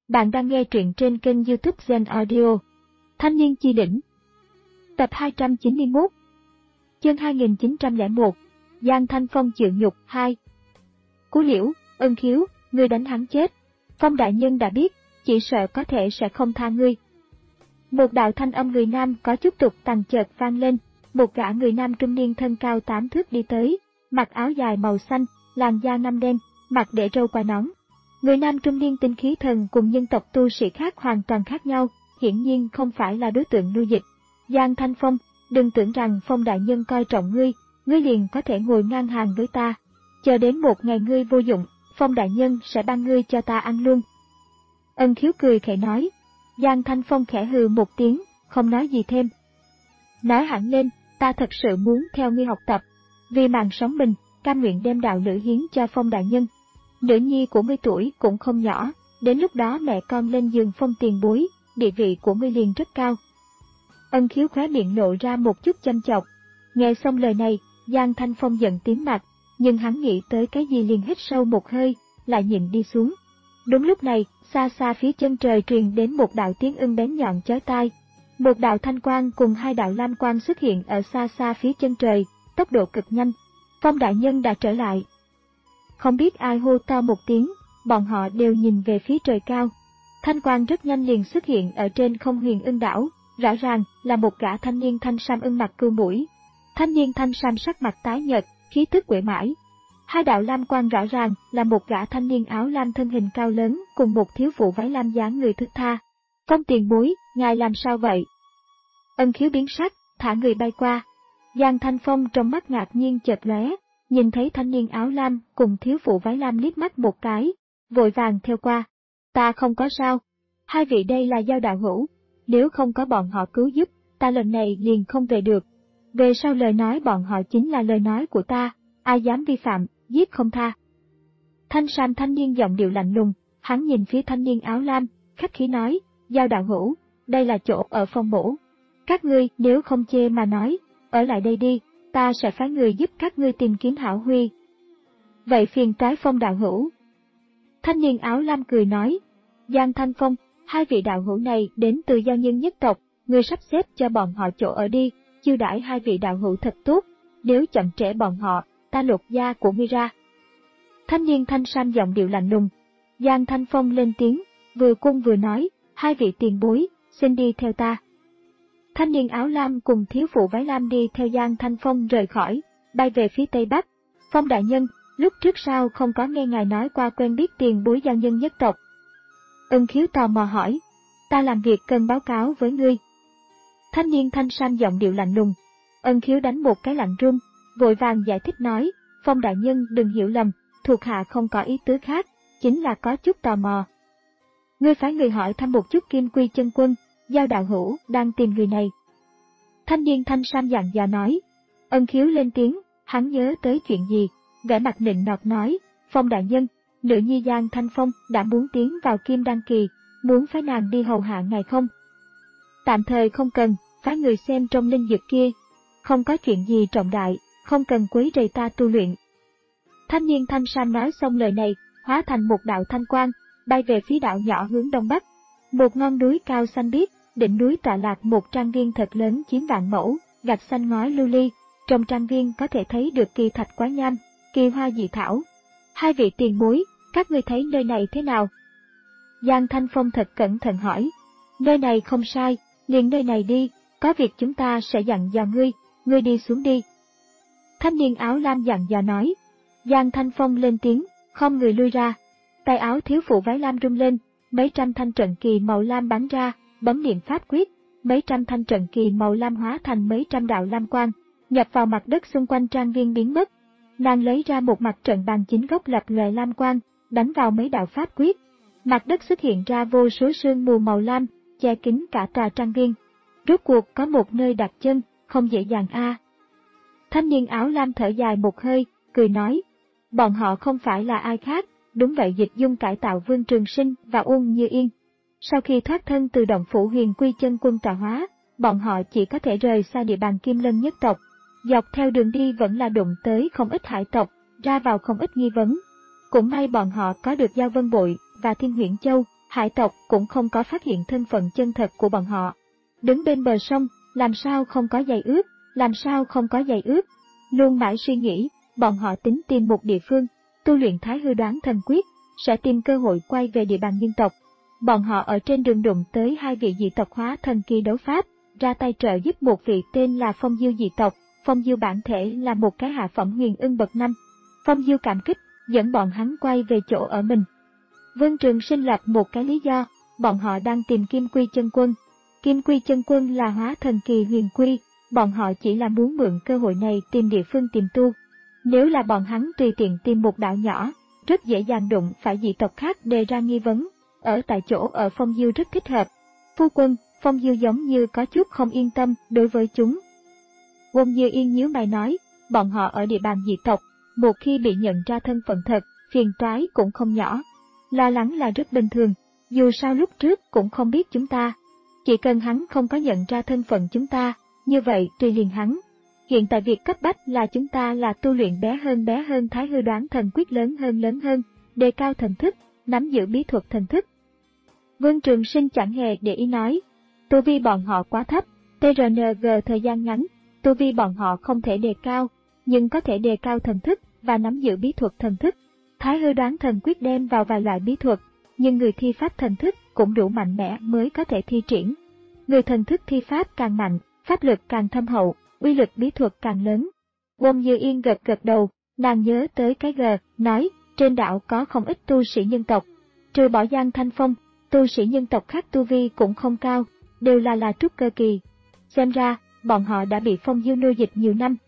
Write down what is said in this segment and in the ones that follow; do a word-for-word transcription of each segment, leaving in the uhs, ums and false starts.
Bạn đang nghe truyện trên kênh YouTube Zen Audio. Thanh niên chi đỉnh. Tập hai trăm chín mươi mốt. Chương hai nghìn chín trăm lẻ một. Giang Thanh Phong chịu nhục hai. Cú Liễu, Ân Khiếu, ngươi đánh hắn chết. Phong đại nhân đã biết, chỉ sợ có thể sẽ không tha ngươi. Một đạo thanh âm người nam có chút tục tằng chợt vang lên, một gã người nam trung niên thân cao tám thước đi tới, mặc áo dài màu xanh, làn da ngăm đen, mặt để râu quai nón. Người nam trung niên tinh khí thần cùng nhân tộc tu sĩ khác hoàn toàn khác nhau, hiển nhiên không phải là đối tượng lưu dịch. Giang Thanh Phong, đừng tưởng rằng Phong đại nhân coi trọng ngươi, ngươi liền có thể ngồi ngang hàng với ta. Chờ đến một ngày ngươi vô dụng, Phong đại nhân sẽ ban ngươi cho ta ăn luôn. Ân Khiếu cười khẽ nói. Giang Thanh Phong khẽ hừ một tiếng, không nói gì thêm. Nói hẳn lên, ta thật sự muốn theo ngươi học tập. Vì mạng sống mình, cam nguyện đem đạo lữ hiến cho Phong đại nhân. Nữ nhi của ngươi tuổi cũng không nhỏ, đến lúc đó mẹ con lên giường Phong tiền bối, địa vị của ngươi liền rất cao. Ân Khiếu khóe miệng lộ ra một chút châm chọc. Nghe xong lời này, Giang Thanh Phong giận tím mặt, nhưng hắn nghĩ tới cái gì liền hít sâu một hơi, lại nhịn đi xuống. Đúng lúc này, xa xa phía chân trời truyền đến một đạo tiếng ưng bén nhọn chói tai. Một đạo thanh quang cùng hai đạo lam quang xuất hiện ở xa xa phía chân trời, tốc độ cực nhanh. Phong đại nhân đã trở lại. Không biết ai hô to một tiếng, bọn họ đều nhìn về phía trời cao. Thanh quang rất nhanh liền xuất hiện ở trên không Huyền Ưng đảo, rõ ràng là một gã thanh niên thanh sam ưng mặt cưu mũi. Thanh niên thanh sam sắc mặt tái nhợt, khí tức uể mãi. Hai đạo lam quang rõ ràng là một gã thanh niên áo lam thân hình cao lớn cùng một thiếu phụ váy lam dáng người thướt tha. Phong tiền bối, ngài làm sao vậy? Ân Khiếu biến sắc, thả người bay qua. Giang Thanh Phong trong mắt ngạc nhiên chợt lóe, nhìn thấy thanh niên áo lam cùng thiếu phụ váy lam liếc mắt một cái, vội vàng theo qua. Ta không có sao. Hai vị đây là giao đạo hữu, nếu không có bọn họ cứu giúp, ta lần này liền không về được. Về sau lời nói bọn họ chính là lời nói của ta, ai dám vi phạm, giết không tha. Thanh sam thanh niên giọng điệu lạnh lùng, hắn nhìn phía thanh niên áo lam, khách khí nói, giao đạo hữu, đây là chỗ ở Phong bổ. Các ngươi nếu không chê mà nói, ở lại đây đi, ta sẽ phái người giúp các ngươi tìm kiếm hảo huy. Vậy phiền toái Phong đạo hữu. Thanh niên áo lam cười nói, Giang Thanh Phong, hai vị đạo hữu này đến từ giao nhân nhất tộc, ngươi sắp xếp cho bọn họ chỗ ở đi, chiêu đãi hai vị đạo hữu thật tốt, nếu chậm trễ bọn họ, ta lột da của ngươi ra. Thanh niên thanh sam giọng điệu lạnh lùng. Giang Thanh Phong lên tiếng, vừa cung vừa nói, hai vị tiền bối, xin đi theo ta. Thanh niên áo lam cùng thiếu phụ váy lam đi theo Giang Thanh Phong rời khỏi, bay về phía tây bắc. Phong đại nhân, lúc trước sao không có nghe ngài nói qua quen biết tiền bối giao nhân nhất tộc? Ân Khiếu tò mò hỏi, ta làm việc cần báo cáo với ngươi. Thanh niên thanh sam giọng điệu lạnh lùng. Ân Khiếu đánh một cái lạnh run, vội vàng giải thích nói, Phong đại nhân đừng hiểu lầm, thuộc hạ không có ý tứ khác, chính là có chút tò mò. Ngươi phái người hỏi thăm một chút Kim Quy chân quân, giao đạo hữu đang tìm người này. Thanh niên thanh sam dặn dò nói. Ân Khiếu lên tiếng, hắn nhớ tới chuyện gì, vẻ mặt nịnh nọt nói, Phong đại nhân, nữ nhi Giang Thanh Phong đã muốn tiến vào Kim Đan kỳ, muốn phái nàng đi hầu hạ ngài không? Tạm thời không cần, phái người xem trong linh dược kia, không có chuyện gì trọng đại, không cần quấy rầy ta tu luyện. Thanh niên thanh sam nói xong lời này, hóa thành một đạo thanh quang, bay về phía đảo nhỏ hướng đông bắc. Một ngọn núi cao xanh biếc, đỉnh núi tọa lạc một trang viên thật lớn chiếm vạn mẫu, gạch xanh ngói lưu ly. Trong trang viên có thể thấy được kỳ thạch quá nham, kỳ hoa dị thảo. Hai vị tiền bối, các ngươi thấy nơi này thế nào? Giang Thanh Phong thật cẩn thận hỏi. Nơi này không sai, liền nơi này đi, có việc chúng ta sẽ dặn dò ngươi, ngươi đi xuống đi. Thanh niên áo lam dặn dò nói. Giang Thanh Phong lên tiếng, không người lui ra. Tay áo thiếu phụ váy lam rung lên, mấy trăm thanh trận kỳ màu lam bắn ra, bấm niệm pháp quyết, mấy trăm thanh trận kỳ màu lam hóa thành mấy trăm đạo lam quang, nhập vào mặt đất xung quanh trang viên biến mất. Nàng lấy ra một mặt trận bàn chính gốc lập lòe lam quang, đánh vào mấy đạo pháp quyết. Mặt đất xuất hiện ra vô số sương mù màu lam, che kín cả tòa trang viên. Rốt cuộc có một nơi đặt chân, không dễ dàng a. À. Thanh niên áo lam thở dài một hơi, cười nói, bọn họ không phải là ai khác, đúng vậy Dịch Dung cải tạo Vương Trường Sinh và Uông Như Yên. Sau khi thoát thân từ động phủ Huyền Quy chân quân tọa hóa, bọn họ chỉ có thể rời xa địa bàn Kim Lân nhất tộc. Dọc theo đường đi vẫn là đụng tới không ít hải tộc, ra vào không ít nghi vấn. Cũng may bọn họ có được Giao Vân Bội và Thiên Huyễn Châu, hải tộc cũng không có phát hiện thân phận chân thật của bọn họ. Đứng bên bờ sông, làm sao không có giày ướt, làm sao không có giày ướt. Luôn mãi suy nghĩ, bọn họ tính tìm một địa phương, tu luyện Thái Hư Đoán Thần Quyết, sẽ tìm cơ hội quay về địa bàn nhân tộc. Bọn họ ở trên đường đụng tới hai vị dị tộc hóa thần kỳ đấu pháp, ra tay trợ giúp một vị tên là Phong Diêu dị tộc. Phong Diêu bản thể là một cái hạ phẩm huyền ưng bậc năm. Phong Diêu cảm kích, dẫn bọn hắn quay về chỗ ở mình. Vương Trường Sinh lập một cái lý do, bọn họ đang tìm Kim Quy Chân Quân. Kim Quy Chân Quân là hóa thần kỳ huyền quy, bọn họ chỉ là muốn mượn cơ hội này tìm địa phương tìm tu. Nếu là bọn hắn tùy tiện tìm một đạo nhỏ, rất dễ dàng đụng phải dị tộc khác đề ra nghi vấn. Ở tại chỗ ở Phong Diêu rất thích hợp. Phu quân, Phong Diêu giống như có chút không yên tâm đối với chúng. Wong Như Yên nhíu mày nói, bọn họ ở địa bàn dị tộc, một khi bị nhận ra thân phận thật, phiền toái cũng không nhỏ. Lo lắng là rất bình thường, dù sao lúc trước cũng không biết chúng ta. Chỉ cần hắn không có nhận ra thân phận chúng ta, như vậy tùy liền hắn. Hiện tại việc cấp bách là chúng ta là tu luyện bé hơn bé hơn Thái Hư Đoán Thần Quyết lớn hơn lớn hơn, đề cao thần thức, nắm giữ bí thuật thần thức. Vương Trường Sinh chẳng hề để ý nói, tu vi bọn họ quá thấp, tê rờ en giê thời gian ngắn, tu vi bọn họ không thể đề cao, nhưng có thể đề cao thần thức và nắm giữ bí thuật thần thức. Thái Hư Đoán Thần Quyết đem vào vài loại bí thuật, nhưng người thi pháp thần thức cũng đủ mạnh mẽ mới có thể thi triển. Người thần thức thi pháp càng mạnh, pháp lực càng thâm hậu, uy lực bí thuật càng lớn. Wong Như Yên gật gật đầu, nàng nhớ tới cái gờ, nói, trên đảo có không ít tu sĩ nhân tộc. Trừ bỏ Giang Thanh Phong, tu sĩ nhân tộc khác tu vi cũng không cao, đều là là trúc cơ kỳ. Xem ra, bọn họ đã bị Phong Diêu nô dịch nhiều năm.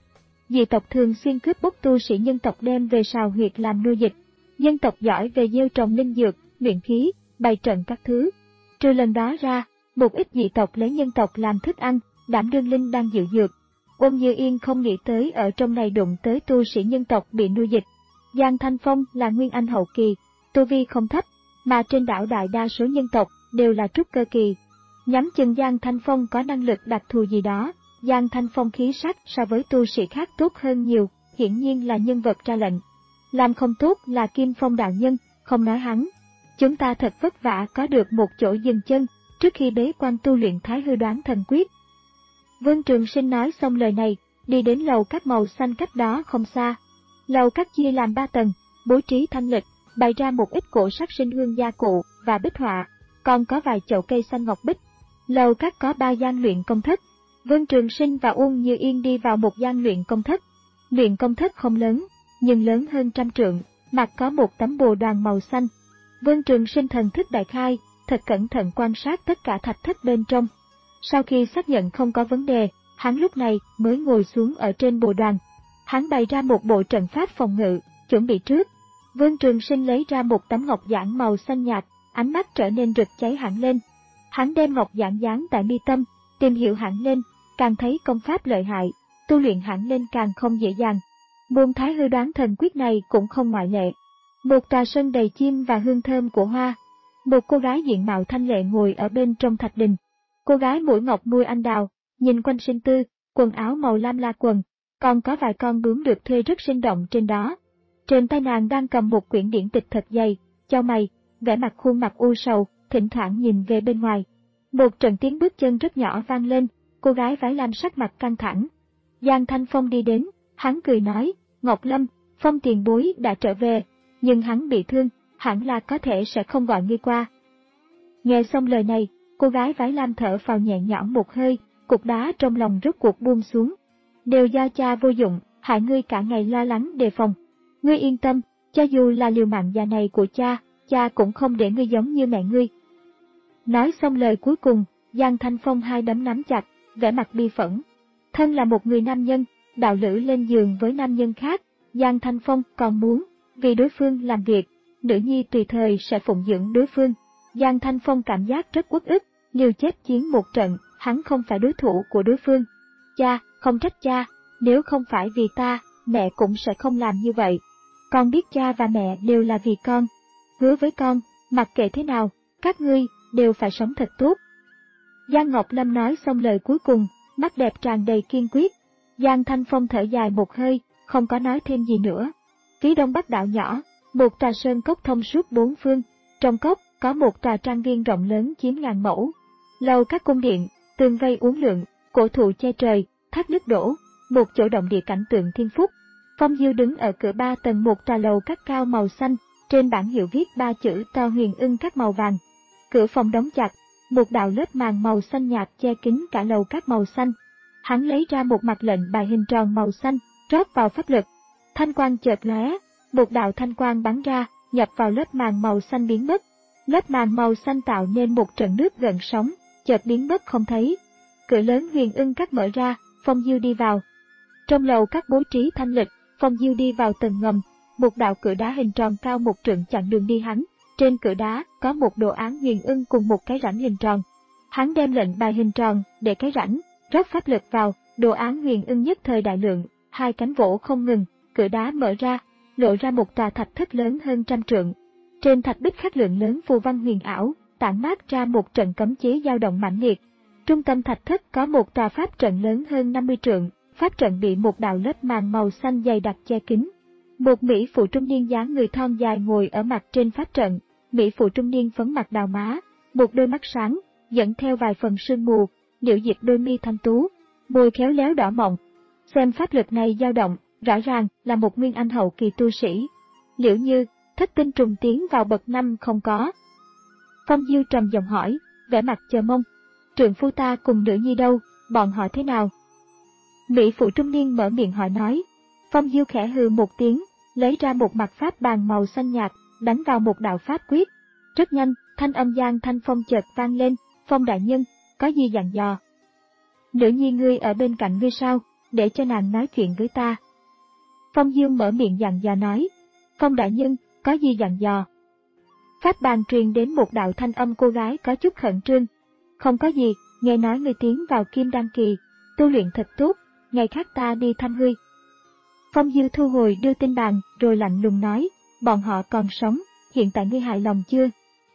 Dị tộc thường xuyên cướp bóc tu sĩ nhân tộc đem về sào huyệt làm nô dịch. Nhân tộc giỏi về gieo trồng linh dược, luyện khí, bày trận các thứ. Trừ lần đó ra, một ít dị tộc lấy nhân tộc làm thức ăn, đảm đương linh đang dự dược. Wong Như Yên không nghĩ tới ở trong này đụng tới tu sĩ nhân tộc bị nô dịch. Giang Thanh Phong là nguyên anh hậu kỳ, tu vi không thấp, mà trên đảo đại đa số nhân tộc đều là trúc cơ kỳ. Nhắm chừng Giang Thanh Phong có năng lực đặc thù gì đó. Giang Thanh Phong khí sắc so với tu sĩ khác tốt hơn nhiều, hiển nhiên là nhân vật ra lệnh. Làm không tốt là Kim Phong đạo nhân, không nói hắn. Chúng ta thật vất vả có được một chỗ dừng chân, trước khi bế quan tu luyện Thái Hư Đoán Thần Quyết. Vương Trường Sinh nói xong lời này, đi đến lầu các màu xanh cách đó không xa. Lầu các chia làm ba tầng, bố trí thanh lịch, bày ra một ít cổ sắc sinh hương gia cụ và bích họa, còn có vài chậu cây xanh ngọc bích. Lầu các có ba gian luyện công thất. Vương Trường Sinh và Uông Như Yên đi vào một gian luyện công thất. Luyện công thất không lớn, nhưng lớn hơn trăm trượng, mặt có một tấm bồ đoàn màu xanh. Vương Trường Sinh thần thức đại khai, thật cẩn thận quan sát tất cả thạch thất bên trong. Sau khi xác nhận không có vấn đề, hắn lúc này mới ngồi xuống ở trên bồ đoàn. Hắn bày ra một bộ trận pháp phòng ngự, chuẩn bị trước. Vương Trường Sinh lấy ra một tấm ngọc giản màu xanh nhạt, ánh mắt trở nên rực cháy hẳn lên. Hắn đem ngọc giản dán tại mi tâm, tìm hiểu hẳn lên, càng thấy công pháp lợi hại, tu luyện hẳn lên càng không dễ dàng. Môn Thái Hư Đoán Thần Quyết này cũng không ngoại lệ. Một tòa sân đầy chim và hương thơm của hoa. Một cô gái diện mạo thanh lệ ngồi ở bên trong thạch đình. Cô gái mũi ngọc môi anh đào, nhìn quanh sinh tư, quần áo màu lam la quần, còn có vài con bướm được thuê rất sinh động trên đó. Trên tay nàng đang cầm một quyển điển tịch thật dày, chau mày, vẻ mặt khuôn mặt u sầu, thỉnh thoảng nhìn về bên ngoài. Một trận tiếng bước chân rất nhỏ vang lên, cô gái váy lam sắc mặt căng thẳng. Giang Thanh Phong đi đến, hắn cười nói, Ngọc Lâm, Phong tiền bối đã trở về, nhưng hắn bị thương, hẳn là có thể sẽ không gọi ngươi qua. Nghe xong lời này, cô gái váy lam thở phào nhẹ nhõm một hơi, cục đá trong lòng rốt cuộc buông xuống. Đều do cha vô dụng, hại ngươi cả ngày lo lắng đề phòng. Ngươi yên tâm, cho dù là liều mạng già này của cha, cha cũng không để ngươi giống như mẹ ngươi. Nói xong lời cuối cùng, Giang Thanh Phong hai đấm nắm chặt, vẻ mặt bi phẫn. Thân là một người nam nhân, đạo lữ lên giường với nam nhân khác, Giang Thanh Phong còn muốn, vì đối phương làm việc, nữ nhi tùy thời sẽ phụng dưỡng đối phương. Giang Thanh Phong cảm giác rất uất ức, liều chết chiến một trận, hắn không phải đối thủ của đối phương. Cha, không trách cha, nếu không phải vì ta, mẹ cũng sẽ không làm như vậy. Con biết cha và mẹ đều là vì con. Hứa với con, mặc kệ thế nào, các ngươi đều phải sống thật tốt. Giang Ngọc Lâm nói xong lời cuối cùng, mắt đẹp tràn đầy kiên quyết. Giang Thanh Phong thở dài một hơi, không có nói thêm gì nữa. Phía đông bắc đảo nhỏ, một tòa sơn cốc thông suốt bốn phương, trong cốc có một tòa trang viên rộng lớn chiếm ngàn mẫu, lầu các cung điện, tường vây uốn lượn, cổ thụ che trời, thác nước đổ, một chỗ động địa cảnh tượng thiên phúc. Phong Diêu đứng ở cửa ba tầng một tòa lầu các cao màu xanh, trên bảng hiệu viết ba chữ to Huyền Ưng các màu vàng. Cửa phòng đóng chặt, một đạo lớp màn màu xanh nhạt che kín cả lầu các màu xanh. Hắn lấy ra một mặt lệnh bài hình tròn màu xanh, rót vào pháp lực. Thanh quang chợt lóe, một đạo thanh quang bắn ra, nhập vào lớp màn màu xanh biến mất. Lớp màn màu xanh tạo nên một trận nước gợn sóng, chợt biến mất không thấy. Cửa lớn Huyền Ưng các mở ra, Phong Diêu đi vào. Trong lầu các bố trí thanh lịch, Phong Diêu đi vào tầng ngầm, một đạo cửa đá hình tròn cao một trượng chặn đường đi hắn. Trên cửa đá có một đồ án Huyền Ưng cùng một cái rãnh hình tròn. Hắn đem lệnh bài hình tròn để cái rãnh, rót pháp lực vào, đồ án Huyền Ưng nhất thời đại lượng, hai cánh vỗ không ngừng, cửa đá mở ra, lộ ra một tòa thạch thất lớn hơn trăm trượng. Trên thạch bích khắc lượng lớn phù văn huyền ảo, tản mát ra một trận cấm chế dao động mãnh liệt. Trung tâm thạch thất có một tòa pháp trận lớn hơn năm mươi trượng, pháp trận bị một đạo lớp màn màu xanh dày đặc che kín. Một mỹ phụ trung niên dáng người thon dài ngồi ở mặt trên pháp trận, mỹ phụ trung niên phấn mặt đào má, một đôi mắt sáng, dẫn theo vài phần sương mù, liễu diệp đôi mi thanh tú, môi khéo léo đỏ mọng. Xem pháp lực này dao động, rõ ràng là một nguyên anh hậu kỳ tu sĩ. Liễu Như, thất tinh trùng tiến vào bậc năm không có. Phong Diêu trầm giọng hỏi, vẻ mặt chờ mong. Trượng phu ta cùng nữ nhi đâu, bọn họ thế nào? Mỹ phụ trung niên mở miệng hỏi nói. Phong Diêu khẽ hừ một tiếng, lấy ra một mặt pháp bàn màu xanh nhạt, đánh vào một đạo pháp quyết. Rất nhanh, thanh âm Giang Thanh Phong chợt vang lên, Phong đại nhân, có gì dặn dò? Nữ nhi ngươi ở bên cạnh ngươi sao, để cho nàng nói chuyện với ta. Phong Diêu mở miệng dặn dò nói, Phong đại nhân, có gì dặn dò? Pháp bàn truyền đến một đạo thanh âm cô gái có chút khẩn trương. Không có gì, nghe nói ngươi tiến vào kim đan kỳ, tu luyện thật tốt, ngày khác ta đi thăm ngươi. Phong Diêu thu hồi đưa tin bàn, rồi lạnh lùng nói, bọn họ còn sống, hiện tại ngươi hài lòng chưa?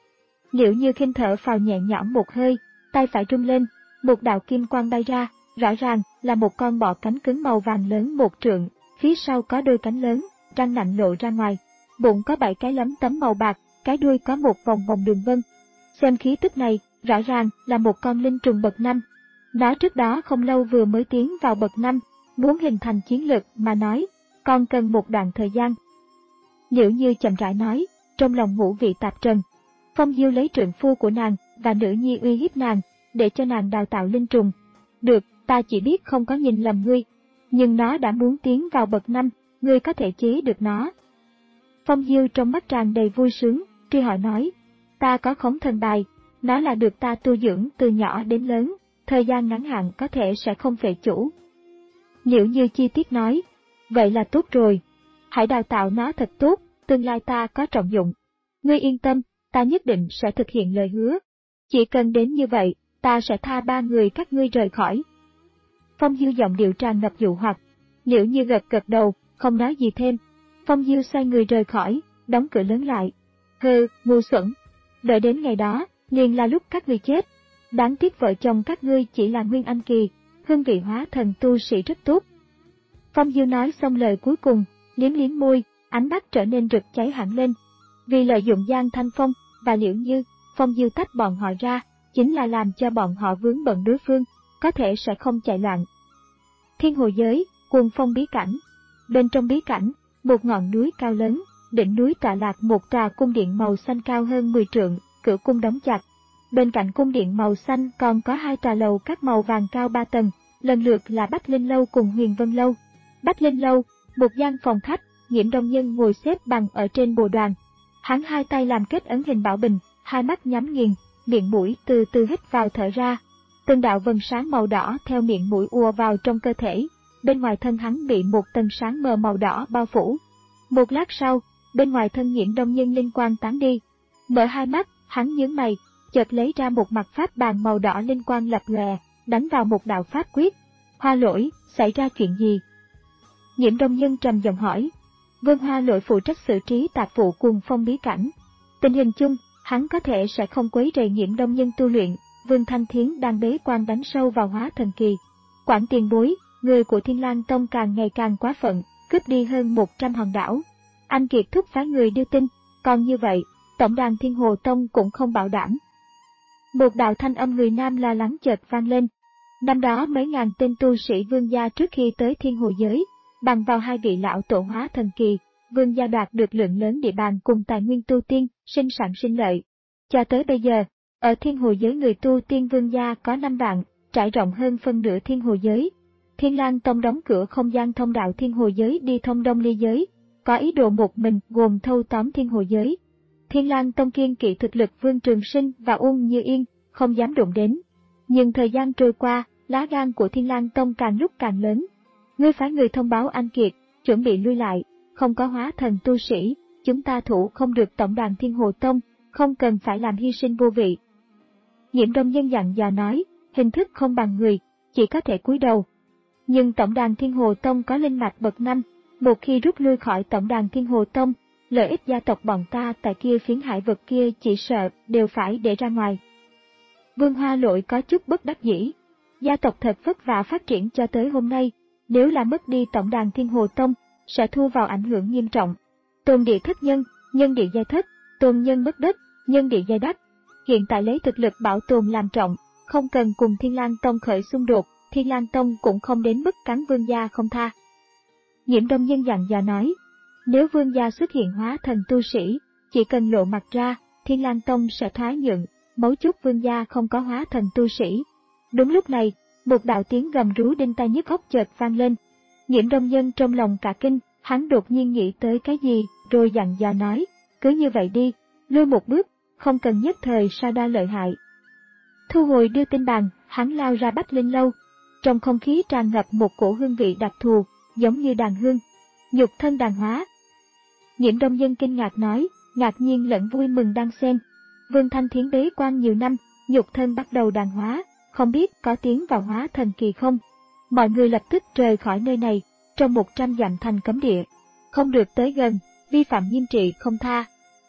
Liễu Như khinh thở phào nhẹ nhõm một hơi, tay phải rung lên, một đạo kim quang bay ra, rõ ràng là một con bọ cánh cứng màu vàng lớn một trượng, phía sau có đôi cánh lớn, răng nạnh lộ ra ngoài, bụng có bảy cái lấm tấm màu bạc, cái đuôi có một vòng vòng đường vân. Xem khí tức này, rõ ràng là một con linh trùng bậc năm. Nó trước đó không lâu vừa mới tiến vào bậc năm, muốn hình thành chiến lực mà nói, còn cần một đoạn thời gian. Liễu Như chậm rãi nói, trong lòng ngũ vị tạp trần. Phong Diêu lấy trượng phu của nàng và nữ nhi uy hiếp nàng, để cho nàng đào tạo linh trùng. Được, ta chỉ biết không có nhìn lầm ngươi, nhưng nó đã muốn tiến vào bậc năm, ngươi có thể chế được nó. Phong Diêu trong mắt tràn đầy vui sướng, truy hỏi nói, ta có khống thần bài, nó là được ta tu dưỡng từ nhỏ đến lớn, thời gian ngắn hạn có thể sẽ không phệ chủ. Liễu Như chi tiết nói, vậy là tốt rồi, hãy đào tạo nó thật tốt, tương lai ta có trọng dụng. Ngươi yên tâm, ta nhất định sẽ thực hiện lời hứa. Chỉ cần đến như vậy, ta sẽ tha ba người các ngươi rời khỏi. Phong Diêu giọng điệu tràn ngập dụ hoặc. Liễu Như gật gật đầu, không nói gì thêm. Phong Diêu xoay người rời khỏi, đóng cửa lớn lại. Hừ, ngu xuẩn. Đợi đến ngày đó, liền là lúc các ngươi chết. Đáng tiếc vợ chồng các ngươi chỉ là nguyên anh kỳ, hương vị hóa thần tu sĩ rất tốt. Phong Diêu nói xong lời cuối cùng, liếm liếm môi, ánh mắt trở nên rực cháy hẳn lên. Vì lợi dụng Giang Thanh Phong và Liễu Như, Phong Diêu tách bọn họ ra, chính là làm cho bọn họ vướng bận đối phương, có thể sẽ không chạy loạn. Thiên Hồ Giới, Cuồng Phong bí cảnh. Bên trong bí cảnh, một ngọn núi cao lớn, đỉnh núi tọa lạc một tòa cung điện màu xanh cao hơn mười trượng, cửa cung đóng chặt. Bên cạnh cung điện màu xanh còn có hai tòa lầu các màu vàng cao ba tầng, lần lượt là Bách Linh Lâu cùng Huyền Vân Lâu. Bách Linh Lâu, một gian phòng khách, Nghiễm Đông Nhân ngồi xếp bằng ở trên bồ đoàn. Hắn hai tay làm kết ấn hình bảo bình, hai mắt nhắm nghiền, miệng mũi từ từ hít vào thở ra. Từng đạo vân sáng màu đỏ theo miệng mũi ùa vào trong cơ thể, bên ngoài thân hắn bị một tầng sáng mờ màu đỏ bao phủ. Một lát sau, bên ngoài thân Nghiễm Đông Nhân linh quang tán đi. Mở hai mắt, hắn nhướng mày, chợt lấy ra một mặt pháp bàn màu đỏ linh quang lập lòe, đánh vào một đạo pháp quyết. Hoa Lỗi, xảy ra chuyện gì? Nghiễm Đông Nhân trầm giọng hỏi. Vương Hoa Lỗi phụ trách xử trí tạp vụ Cuồng Phong bí cảnh. Tình hình chung, hắn có thể sẽ không quấy rầy Nghiễm Đông Nhân tu luyện. Vương Thanh Thiến đang bế quan đánh sâu vào hóa thần kỳ. Quản tiền bối, người của Thiên Lang Tông càng ngày càng quá phận, cướp đi hơn một trăm hòn đảo. Anh Kiệt thúc phái người đưa tin, còn như vậy, tổng đàn Thiên Hồ Tông cũng không bảo đảm. Một đạo thanh âm người nam lo lắng chợt vang lên. Năm đó mấy ngàn tên tu sĩ Vương gia trước khi tới Thiên Hồ giới, bằng vào hai vị lão tổ hóa thần kỳ, Vương gia đoạt được lượng lớn địa bàn cùng tài nguyên tu tiên, sinh sản sinh lợi. Cho tới bây giờ, ở Thiên Hồ giới người tu tiên Vương gia có năm vạn, trải rộng hơn phân nửa Thiên Hồ giới. Thiên Lang Tông đóng cửa không gian thông đạo Thiên Hồ giới đi thông Đông Ly giới, có ý đồ một mình gồm thâu tóm Thiên Hồ giới. Thiên Lang Tông kiên kỵ thực lực Vương Trường Sinh và Uông Như Yên, không dám đụng đến. Nhưng thời gian trôi qua, lá gan của Thiên Lang Tông càng lúc càng lớn. Ngươi phái người thông báo anh Kiệt, chuẩn bị lui lại, không có hóa thần tu sĩ, chúng ta thủ không được tổng đàn Thiên Hồ Tông, không cần phải làm hy sinh vô vị. Nhiễm Đông Nhân dặn dò nói, hình thức không bằng người, chỉ có thể cúi đầu. Nhưng tổng đàn Thiên Hồ Tông có linh mạch bậc năm, một khi rút lui khỏi tổng đàn Thiên Hồ Tông, lợi ích gia tộc bọn ta tại kia phiến hải vực kia chỉ sợ đều phải để ra ngoài. Vương Hoa Lỗi có chút bất đắc dĩ. Gia tộc thật vất vả phát triển cho tới hôm nay, nếu là mất đi tổng đàn Thiên Hồ Tông, sẽ thu vào ảnh hưởng nghiêm trọng. Tôn địa thất nhân, nhân địa giai thất, tôn nhân mất đất, nhân địa giai đắc. Hiện tại lấy thực lực bảo tồn làm trọng, không cần cùng Thiên Lang Tông khởi xung đột, Thiên Lang Tông cũng không đến mức cắn Vương gia không tha. Nhiễm Đông Nhân dặn dò nói, nếu Vương gia xuất hiện hóa thần tu sĩ, chỉ cần lộ mặt ra, Thiên Lang Tông sẽ thoái nhượng, mấu chốt Vương gia không có hóa thần tu sĩ. Đúng lúc này, một đạo tiếng gầm rú đinh tai nhức óc chợt vang lên. Nhiễm Đông Nhân trong lòng cả kinh, hắn đột nhiên nghĩ tới cái gì, rồi dặn dò nói, cứ như vậy đi, lui một bước, không cần nhất thời so đo lợi hại. Thu hồi đưa tin bàn, hắn lao ra Bách Linh Lâu. Trong không khí tràn ngập một cổ hương vị đặc thù, giống như đàn hương. Nhục thân đàn hóa. Nhiễm Đông Nhân kinh ngạc nói, ngạc nhiên lẫn vui mừng đang xen. Vương Thanh Thiến bế quan nhiều năm, nhục thân bắt đầu đàn hóa, không biết có tiến vào hóa thần kỳ không. Mọi người lập tức rời khỏi nơi này, trong một trăm dặm thành cấm địa. Không được tới gần, vi phạm nghiêm trị không tha.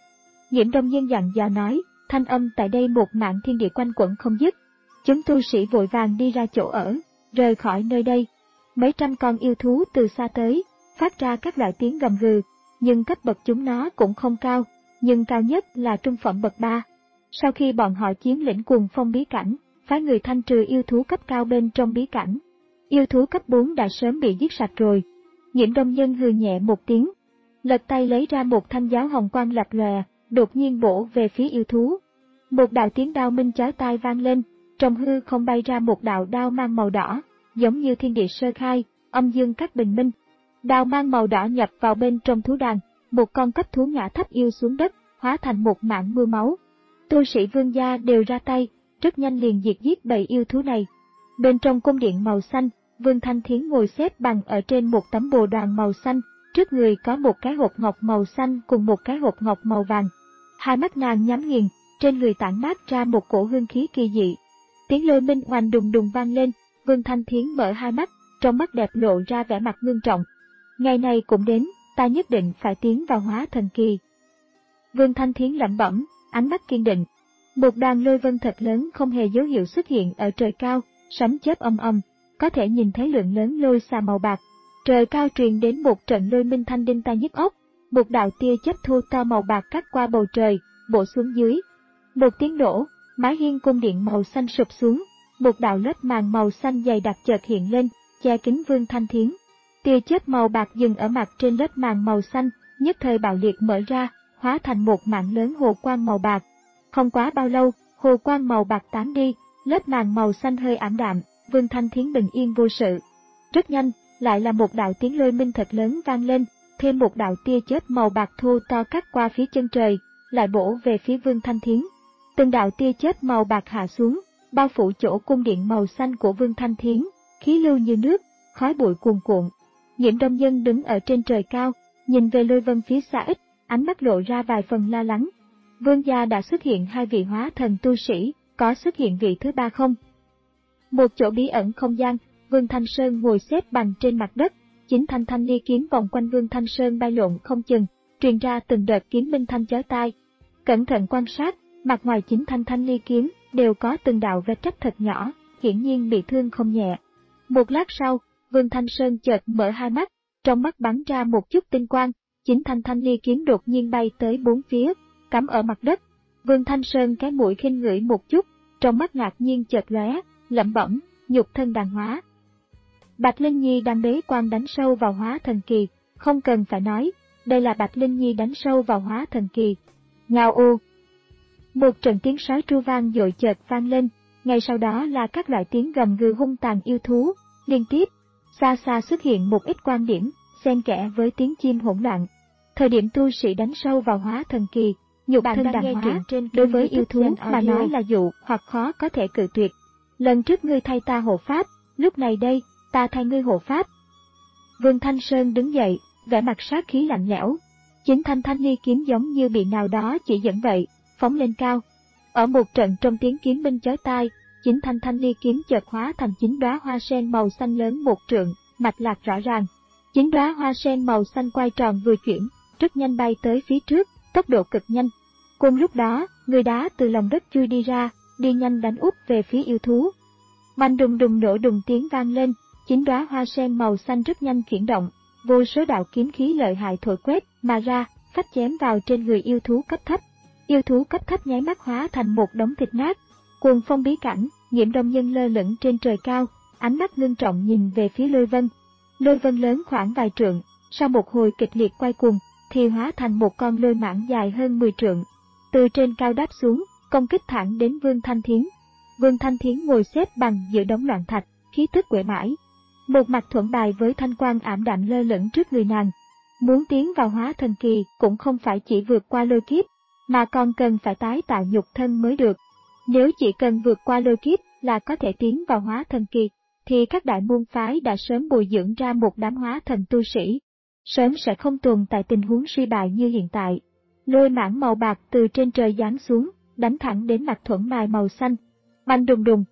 Nhiễm Đông Nhân dặn dò nói, thanh âm tại đây một mảng thiên địa quanh quẩn không dứt. Chúng tu sĩ vội vàng đi ra chỗ ở, rời khỏi nơi đây. Mấy trăm con yêu thú từ xa tới, phát ra các loại tiếng gầm gừ, nhưng cấp bậc chúng nó cũng không cao, nhưng cao nhất là trung phẩm bậc ba. Sau khi bọn họ chiếm lĩnh Cuồng Phong bí cảnh, phái người thanh trừ yêu thú cấp cao bên trong bí cảnh. Yêu thú cấp bốn đã sớm bị giết sạch rồi. Nhiễm Đông Nhân hừ nhẹ một tiếng, lật tay lấy ra một thanh giáo hồng quang lập lòe, đột nhiên bổ về phía yêu thú. Một đạo tiếng đao minh chói tai vang lên, trong hư không bay ra một đạo đao mang màu đỏ, giống như thiên địa sơ khai, âm dương các bình minh. Đao mang màu đỏ nhập vào bên trong thú đàn, một con cấp thú ngã thấp yêu xuống đất, hóa thành một mảng mưa máu. Tu sĩ Vương gia đều ra tay, rất nhanh liền diệt giết bầy yêu thú này. Bên trong cung điện màu xanh, Vương Thanh Thiến ngồi xếp bằng ở trên một tấm bồ đoàn màu xanh, trước người có một cái hộp ngọc màu xanh cùng một cái hộp ngọc màu vàng. Hai mắt nàng nhắm nghiền, trên người tản mát ra một cổ hương khí kỳ dị. Tiếng lôi minh oanh đùng đùng vang lên, Vương Thanh Thiến mở hai mắt, trong mắt đẹp lộ ra vẻ mặt ngưng trọng. Ngày này cũng đến, ta nhất định phải tiến vào hóa thần kỳ. Vương Thanh Thiến lẩm bẩm, ánh mắt kiên định. Một đoàn lôi vân thật lớn không hề dấu hiệu xuất hiện ở trời cao, sấm chớp âm âm, có thể nhìn thấy lượng lớn lôi xà màu bạc. Trời cao truyền đến một trận lôi minh thanh đinh tai nhức óc, một đạo tia chớp thô to màu bạc cắt qua bầu trời, bổ xuống dưới. Một tiếng nổ, mái hiên cung điện màu xanh sụp xuống, một đạo lớp màn màu xanh dày đặc chợt hiện lên, che kín Vương Thanh Thiến. Tia chớp màu bạc dừng ở mặt trên lớp màn màu xanh, nhất thời bạo liệt mở ra, hóa thành một mảng lớn hồ quang màu bạc. Không quá bao lâu, hồ quang màu bạc tán đi, lớp màn màu xanh hơi ảm đạm, Vương Thanh Thiến bình yên vô sự. Rất nhanh, lại là một đạo tiếng lôi minh thật lớn vang lên, thêm một đạo tia chớp màu bạc thô to cắt qua phía chân trời, lại bổ về phía Vương Thanh Thiến. Từng đạo tia chớp màu bạc hạ xuống, bao phủ chỗ cung điện màu xanh của Vương Thanh Thiến, khí lưu như nước, khói bụi cuồn cuộn. Nhiễm Đông Nhân đứng ở trên trời cao, nhìn về lôi vân phía xa ít, ánh mắt lộ ra vài phần lo lắng. Vương gia đã xuất hiện hai vị hóa thần tu sĩ, có xuất hiện vị thứ ba không? Một chỗ bí ẩn không gian, Vương Thanh Sơn ngồi xếp bằng trên mặt đất, chính thanh thanh ly kiếm vòng quanh Vương Thanh Sơn bay lộn không chừng, truyền ra từng đợt kiếm minh thanh chói tai. Cẩn thận quan sát, mặt ngoài chính thanh thanh ly kiếm đều có từng đạo vết rách thật nhỏ, hiển nhiên bị thương không nhẹ. Một lát sau, Vương Thanh Sơn chợt mở hai mắt, trong mắt bắn ra một chút tinh quang, chính thanh thanh ly kiếm đột nhiên bay tới bốn phía, cắm ở mặt đất. Vương Thanh Sơn cái mũi khinh ngửi một chút, trong mắt ngạc nhiên chợt lóe, lẩm bẩm, nhục thân đàn hóa. Bạch Linh Nhi đang bế quan đánh sâu vào hóa thần kỳ, không cần phải nói, đây là Bạch Linh Nhi đánh sâu vào hóa thần kỳ. Ngao ô! Một trận tiếng sói tru vang dội chợt vang lên, ngay sau đó là các loại tiếng gầm gừ hung tàn yêu thú, liên tiếp, xa xa xuất hiện một ít quan điểm, xen kẽ với tiếng chim hỗn loạn. Thời điểm tu sĩ đánh sâu vào hóa thần kỳ, nhục thân đàn hóa, trên đối với yêu thú mà nói là dụ hoặc khó có thể cự tuyệt. Lần trước ngươi thay ta hộ pháp, lúc này đây, ta thay ngươi hộ pháp. Vương Thanh Sơn đứng dậy, vẻ mặt sát khí lạnh lẽo. Chính thanh thanh ly kiếm giống như bị nào đó chỉ dẫn vậy, phóng lên cao. Ở một trận trong tiếng kiếm minh chói tai, chính thanh thanh ly kiếm chợt hóa thành chín đóa hoa sen màu xanh lớn một trượng, mạch lạc rõ ràng. Chín đóa hoa sen màu xanh quay tròn vừa chuyển, rất nhanh bay tới phía trước, tốc độ cực nhanh. Cùng lúc đó, người đá từ lòng đất chui đi ra, đi nhanh đánh úp về phía yêu thú. Bành đùng đùng nổ đùng tiếng vang lên, chín đóa hoa sen màu xanh rất nhanh chuyển động, vô số đạo kiếm khí lợi hại thổi quét mà ra, phách chém vào trên người yêu thú cấp thấp. Yêu thú cấp thấp nháy mắt hóa thành một đống thịt nát. Cuồng phong bí cảnh, Nghiễm Đông Nhân lơ lửng trên trời cao, ánh mắt ngưng trọng nhìn về phía Lôi Vân. Lôi Vân lớn khoảng vài trượng, sau một hồi kịch liệt quay cuồng, thì hóa thành một con lôi mãng dài hơn mười trượng. Từ trên cao đáp xuống, công kích thẳng đến Vương Thanh Thiến. Vương Thanh Thiến ngồi xếp bằng giữa đống loạn thạch, khí tức quể mãi. Một mặt thuận bài với thanh quang ảm đạm lơ lửng trước người nàng. Muốn tiến vào hóa thần kỳ cũng không phải chỉ vượt qua lôi kiếp, mà còn cần phải tái tạo nhục thân mới được. Nếu chỉ cần vượt qua lôi kiếp là có thể tiến vào hóa thần kỳ, thì các đại môn phái đã sớm bồi dưỡng ra một đám hóa thần tu sĩ, sớm sẽ không tồn tại tình huống suy bại như hiện tại. Lôi mãng màu bạc từ trên trời giáng xuống, đánh thẳng đến mặt thuẫn bài màu xanh. Bành đùng đùng,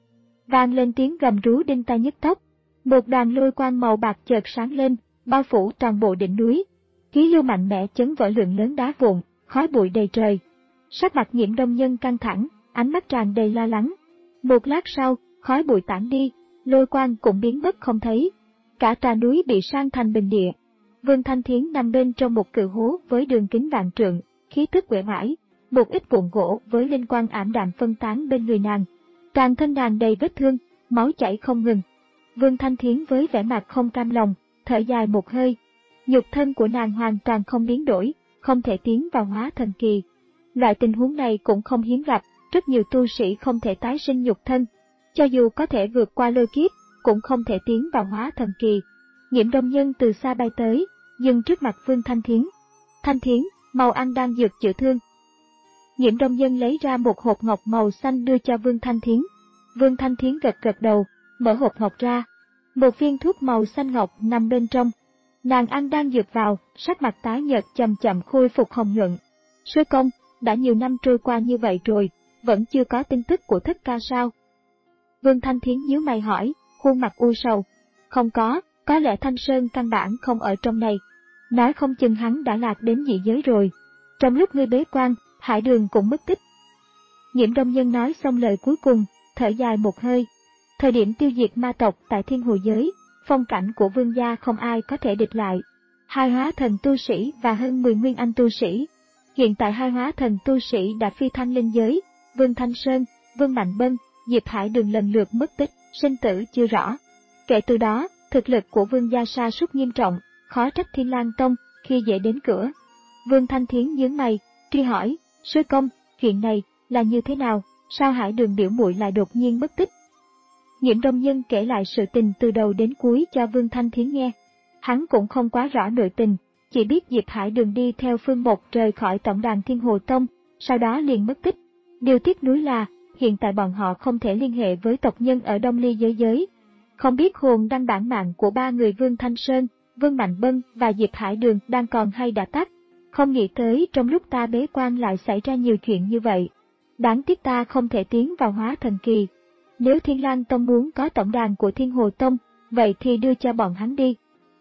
vang lên tiếng gầm rú đinh tai nhức tóc. Một đoàn lôi quang màu bạc chợt sáng lên, bao phủ toàn bộ đỉnh núi. Khí lưu mạnh mẽ chấn vỡ lượng lớn đá vụn, khói bụi đầy trời. Sắc mặt Nghiễm Đông Nhân căng thẳng, ánh mắt tràn đầy lo lắng. Một lát sau, khói bụi tản đi, lôi quang cũng biến mất không thấy. Cả tòa núi bị san thành bình địa. Vương Thanh Thiến nằm bên trong một cự hố với đường kính vạn trượng, khí tức uể oải. Một ít vụn gỗ với linh quang ảm đạm phân tán bên người nàng. Toàn thân nàng đầy vết thương, máu chảy không ngừng. Vương Thanh Thiến với vẻ mặt không cam lòng, thở dài một hơi. Nhục thân của nàng hoàn toàn không biến đổi, không thể tiến vào hóa thần kỳ. Loại tình huống này cũng không hiếm gặp, rất nhiều tu sĩ không thể tái sinh nhục thân. Cho dù có thể vượt qua lôi kiếp, cũng không thể tiến vào hóa thần kỳ. Nghiễm Đông Nhân từ xa bay tới, dừng trước mặt Vương Thanh Thiến. Thanh Thiến, mau ăn đan dược chữa thương. Nghiễm Đông Nhân lấy ra một hộp ngọc màu xanh đưa cho Vương Thanh Thiến. Vương Thanh Thiến gật gật đầu, mở hộp ngọc ra. Một viên thuốc màu xanh ngọc nằm bên trong. Nàng ăn đan dược vào, sắc mặt tái nhợt chậm chậm khôi phục hồng nhuận. Sư công, đã nhiều năm trôi qua như vậy rồi, vẫn chưa có tin tức của thất ca sao? Vương Thanh Thiến nhíu mày hỏi, khuôn mặt u sầu. Không có, có lẽ Thanh Sơn căn bản không ở trong này. Nói không chừng hắn đã lạc đến dị giới rồi. Trong lúc ngươi bế quan, Hải Đường cũng mất tích. Nghiễm Đông Nhân nói xong lời cuối cùng, thở dài một hơi. Thời điểm tiêu diệt ma tộc tại Thiên Hồ Giới, phong cảnh của Vương gia không ai có thể địch lại. Hai hóa thần tu sĩ và hơn mười nguyên anh tu sĩ. Hiện tại hai hóa thần tu sĩ đã phi thăng lên giới, Vương Thanh Sơn, Vương Mạnh Bân, Diệp Hải Đường lần lượt mất tích, sinh tử chưa rõ. Kể từ đó, thực lực của Vương gia sa sút nghiêm trọng, khó trách Thiên Lang Tông khi dễ đến cửa. Vương Thanh Thiến nhướng mày, truy hỏi, sư công, chuyện này là như thế nào, sao Hải Đường biểu muội lại đột nhiên mất tích? Nghiễm Đông Nhân kể lại sự tình từ đầu đến cuối cho Vương Thanh Thiến nghe. Hắn cũng không quá rõ nội tình, chỉ biết Diệp Hải Đường đi theo Phương Một rời khỏi tổng đàn Thiên Hồ Tông, sau đó liền mất tích. Điều tiếc nuối là, hiện tại bọn họ không thể liên hệ với tộc nhân ở Đông Ly giới giới. Không biết hồn đăng bản mạng của ba người Vương Thanh Sơn, Vương Mạnh Bân và Diệp Hải Đường đang còn hay đã tắt. Không nghĩ tới trong lúc ta bế quan lại xảy ra nhiều chuyện như vậy. Đáng tiếc ta không thể tiến vào hóa thần kỳ. Nếu Thiên Lang Tông muốn có tổng đàn của Thiên Hồ Tông, vậy thì đưa cho bọn hắn đi.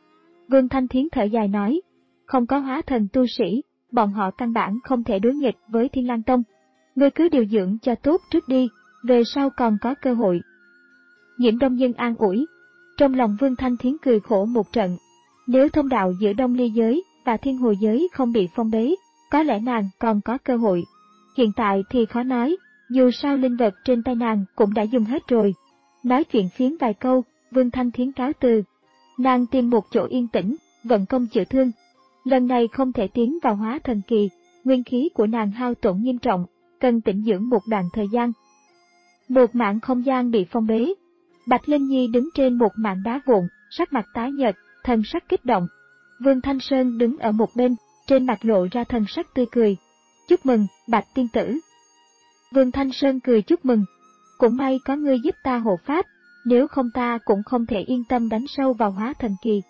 Vương Thanh Thiến thở dài nói, không có hóa thần tu sĩ, bọn họ căn bản không thể đối nghịch với Thiên Lang Tông. Ngươi cứ điều dưỡng cho tốt trước đi, về sau còn có cơ hội. Nghiễm Đông Nhân an ủi. Trong lòng Vương Thanh Thiến cười khổ một trận. Nếu thông đạo giữa Đông Ly giới và Thiên Hồ giới không bị phong bế, có lẽ nàng còn có cơ hội. Hiện tại thì khó nói, dù sao linh vật trên tay nàng cũng đã dùng hết rồi. Nói chuyện phiếm vài câu, Vương Thanh Thiến cáo từ. Nàng tìm một chỗ yên tĩnh, vận công chữa thương. Lần này không thể tiến vào hóa thần kỳ, nguyên khí của nàng hao tổn nghiêm trọng, cần tĩnh dưỡng một đoạn thời gian. Một mảng không gian bị phong bế. Bạch Linh Nhi đứng trên một mảng đá vụn, sắc mặt tái nhợt, thần sắc kích động. Vương Thanh Sơn đứng ở một bên, trên mặt lộ ra thần sắc tươi cười. Chúc mừng, Bạch tiên tử. Vương Thanh Sơn cười chúc mừng. Cũng may có ngươi giúp ta hộ pháp, nếu không ta cũng không thể yên tâm đánh sâu vào hóa thần kỳ.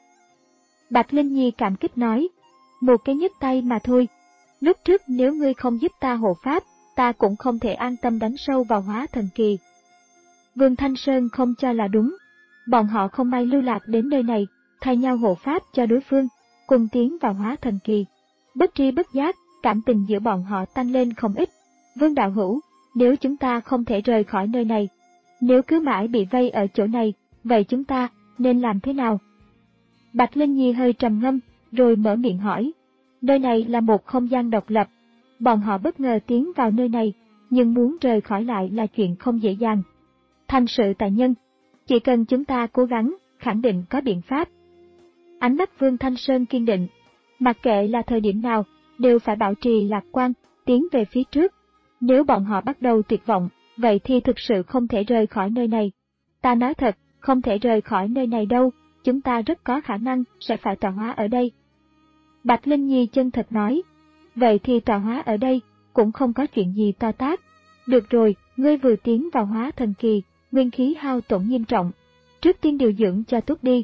Bạch Linh Nhi cảm kích nói, một cái nhấc tay mà thôi. Lúc trước nếu ngươi không giúp ta hộ pháp, ta cũng không thể an tâm đánh sâu vào hóa thần kỳ. Vương Thanh Sơn không cho là đúng. Bọn họ không may lưu lạc đến nơi này, thay nhau hộ pháp cho đối phương, cùng tiến vào hóa thần kỳ. Bất tri bất giác, cảm tình giữa bọn họ tăng lên không ít. Vương đạo hữu, nếu chúng ta không thể rời khỏi nơi này, nếu cứ mãi bị vây ở chỗ này, vậy chúng ta nên làm thế nào? Bạch Linh Nhi hơi trầm ngâm, rồi mở miệng hỏi. Nơi này là một không gian độc lập. Bọn họ bất ngờ tiến vào nơi này, nhưng muốn rời khỏi lại là chuyện không dễ dàng. Thành sự tại nhân, chỉ cần chúng ta cố gắng, khẳng định có biện pháp. Ánh mắt Vương Thanh Sơn kiên định. Mặc kệ là thời điểm nào, đều phải bảo trì lạc quan, tiến về phía trước. Nếu bọn họ bắt đầu tuyệt vọng, vậy thì thực sự không thể rời khỏi nơi này. Ta nói thật, không thể rời khỏi nơi này đâu, chúng ta rất có khả năng sẽ phải tọa hóa ở đây. Bạch Linh Nhi chân thật nói, vậy thì tọa hóa ở đây, cũng không có chuyện gì to tát. Được rồi, ngươi vừa tiến vào hóa thần kỳ, nguyên khí hao tổn nghiêm trọng. Trước tiên điều dưỡng cho tốt đi.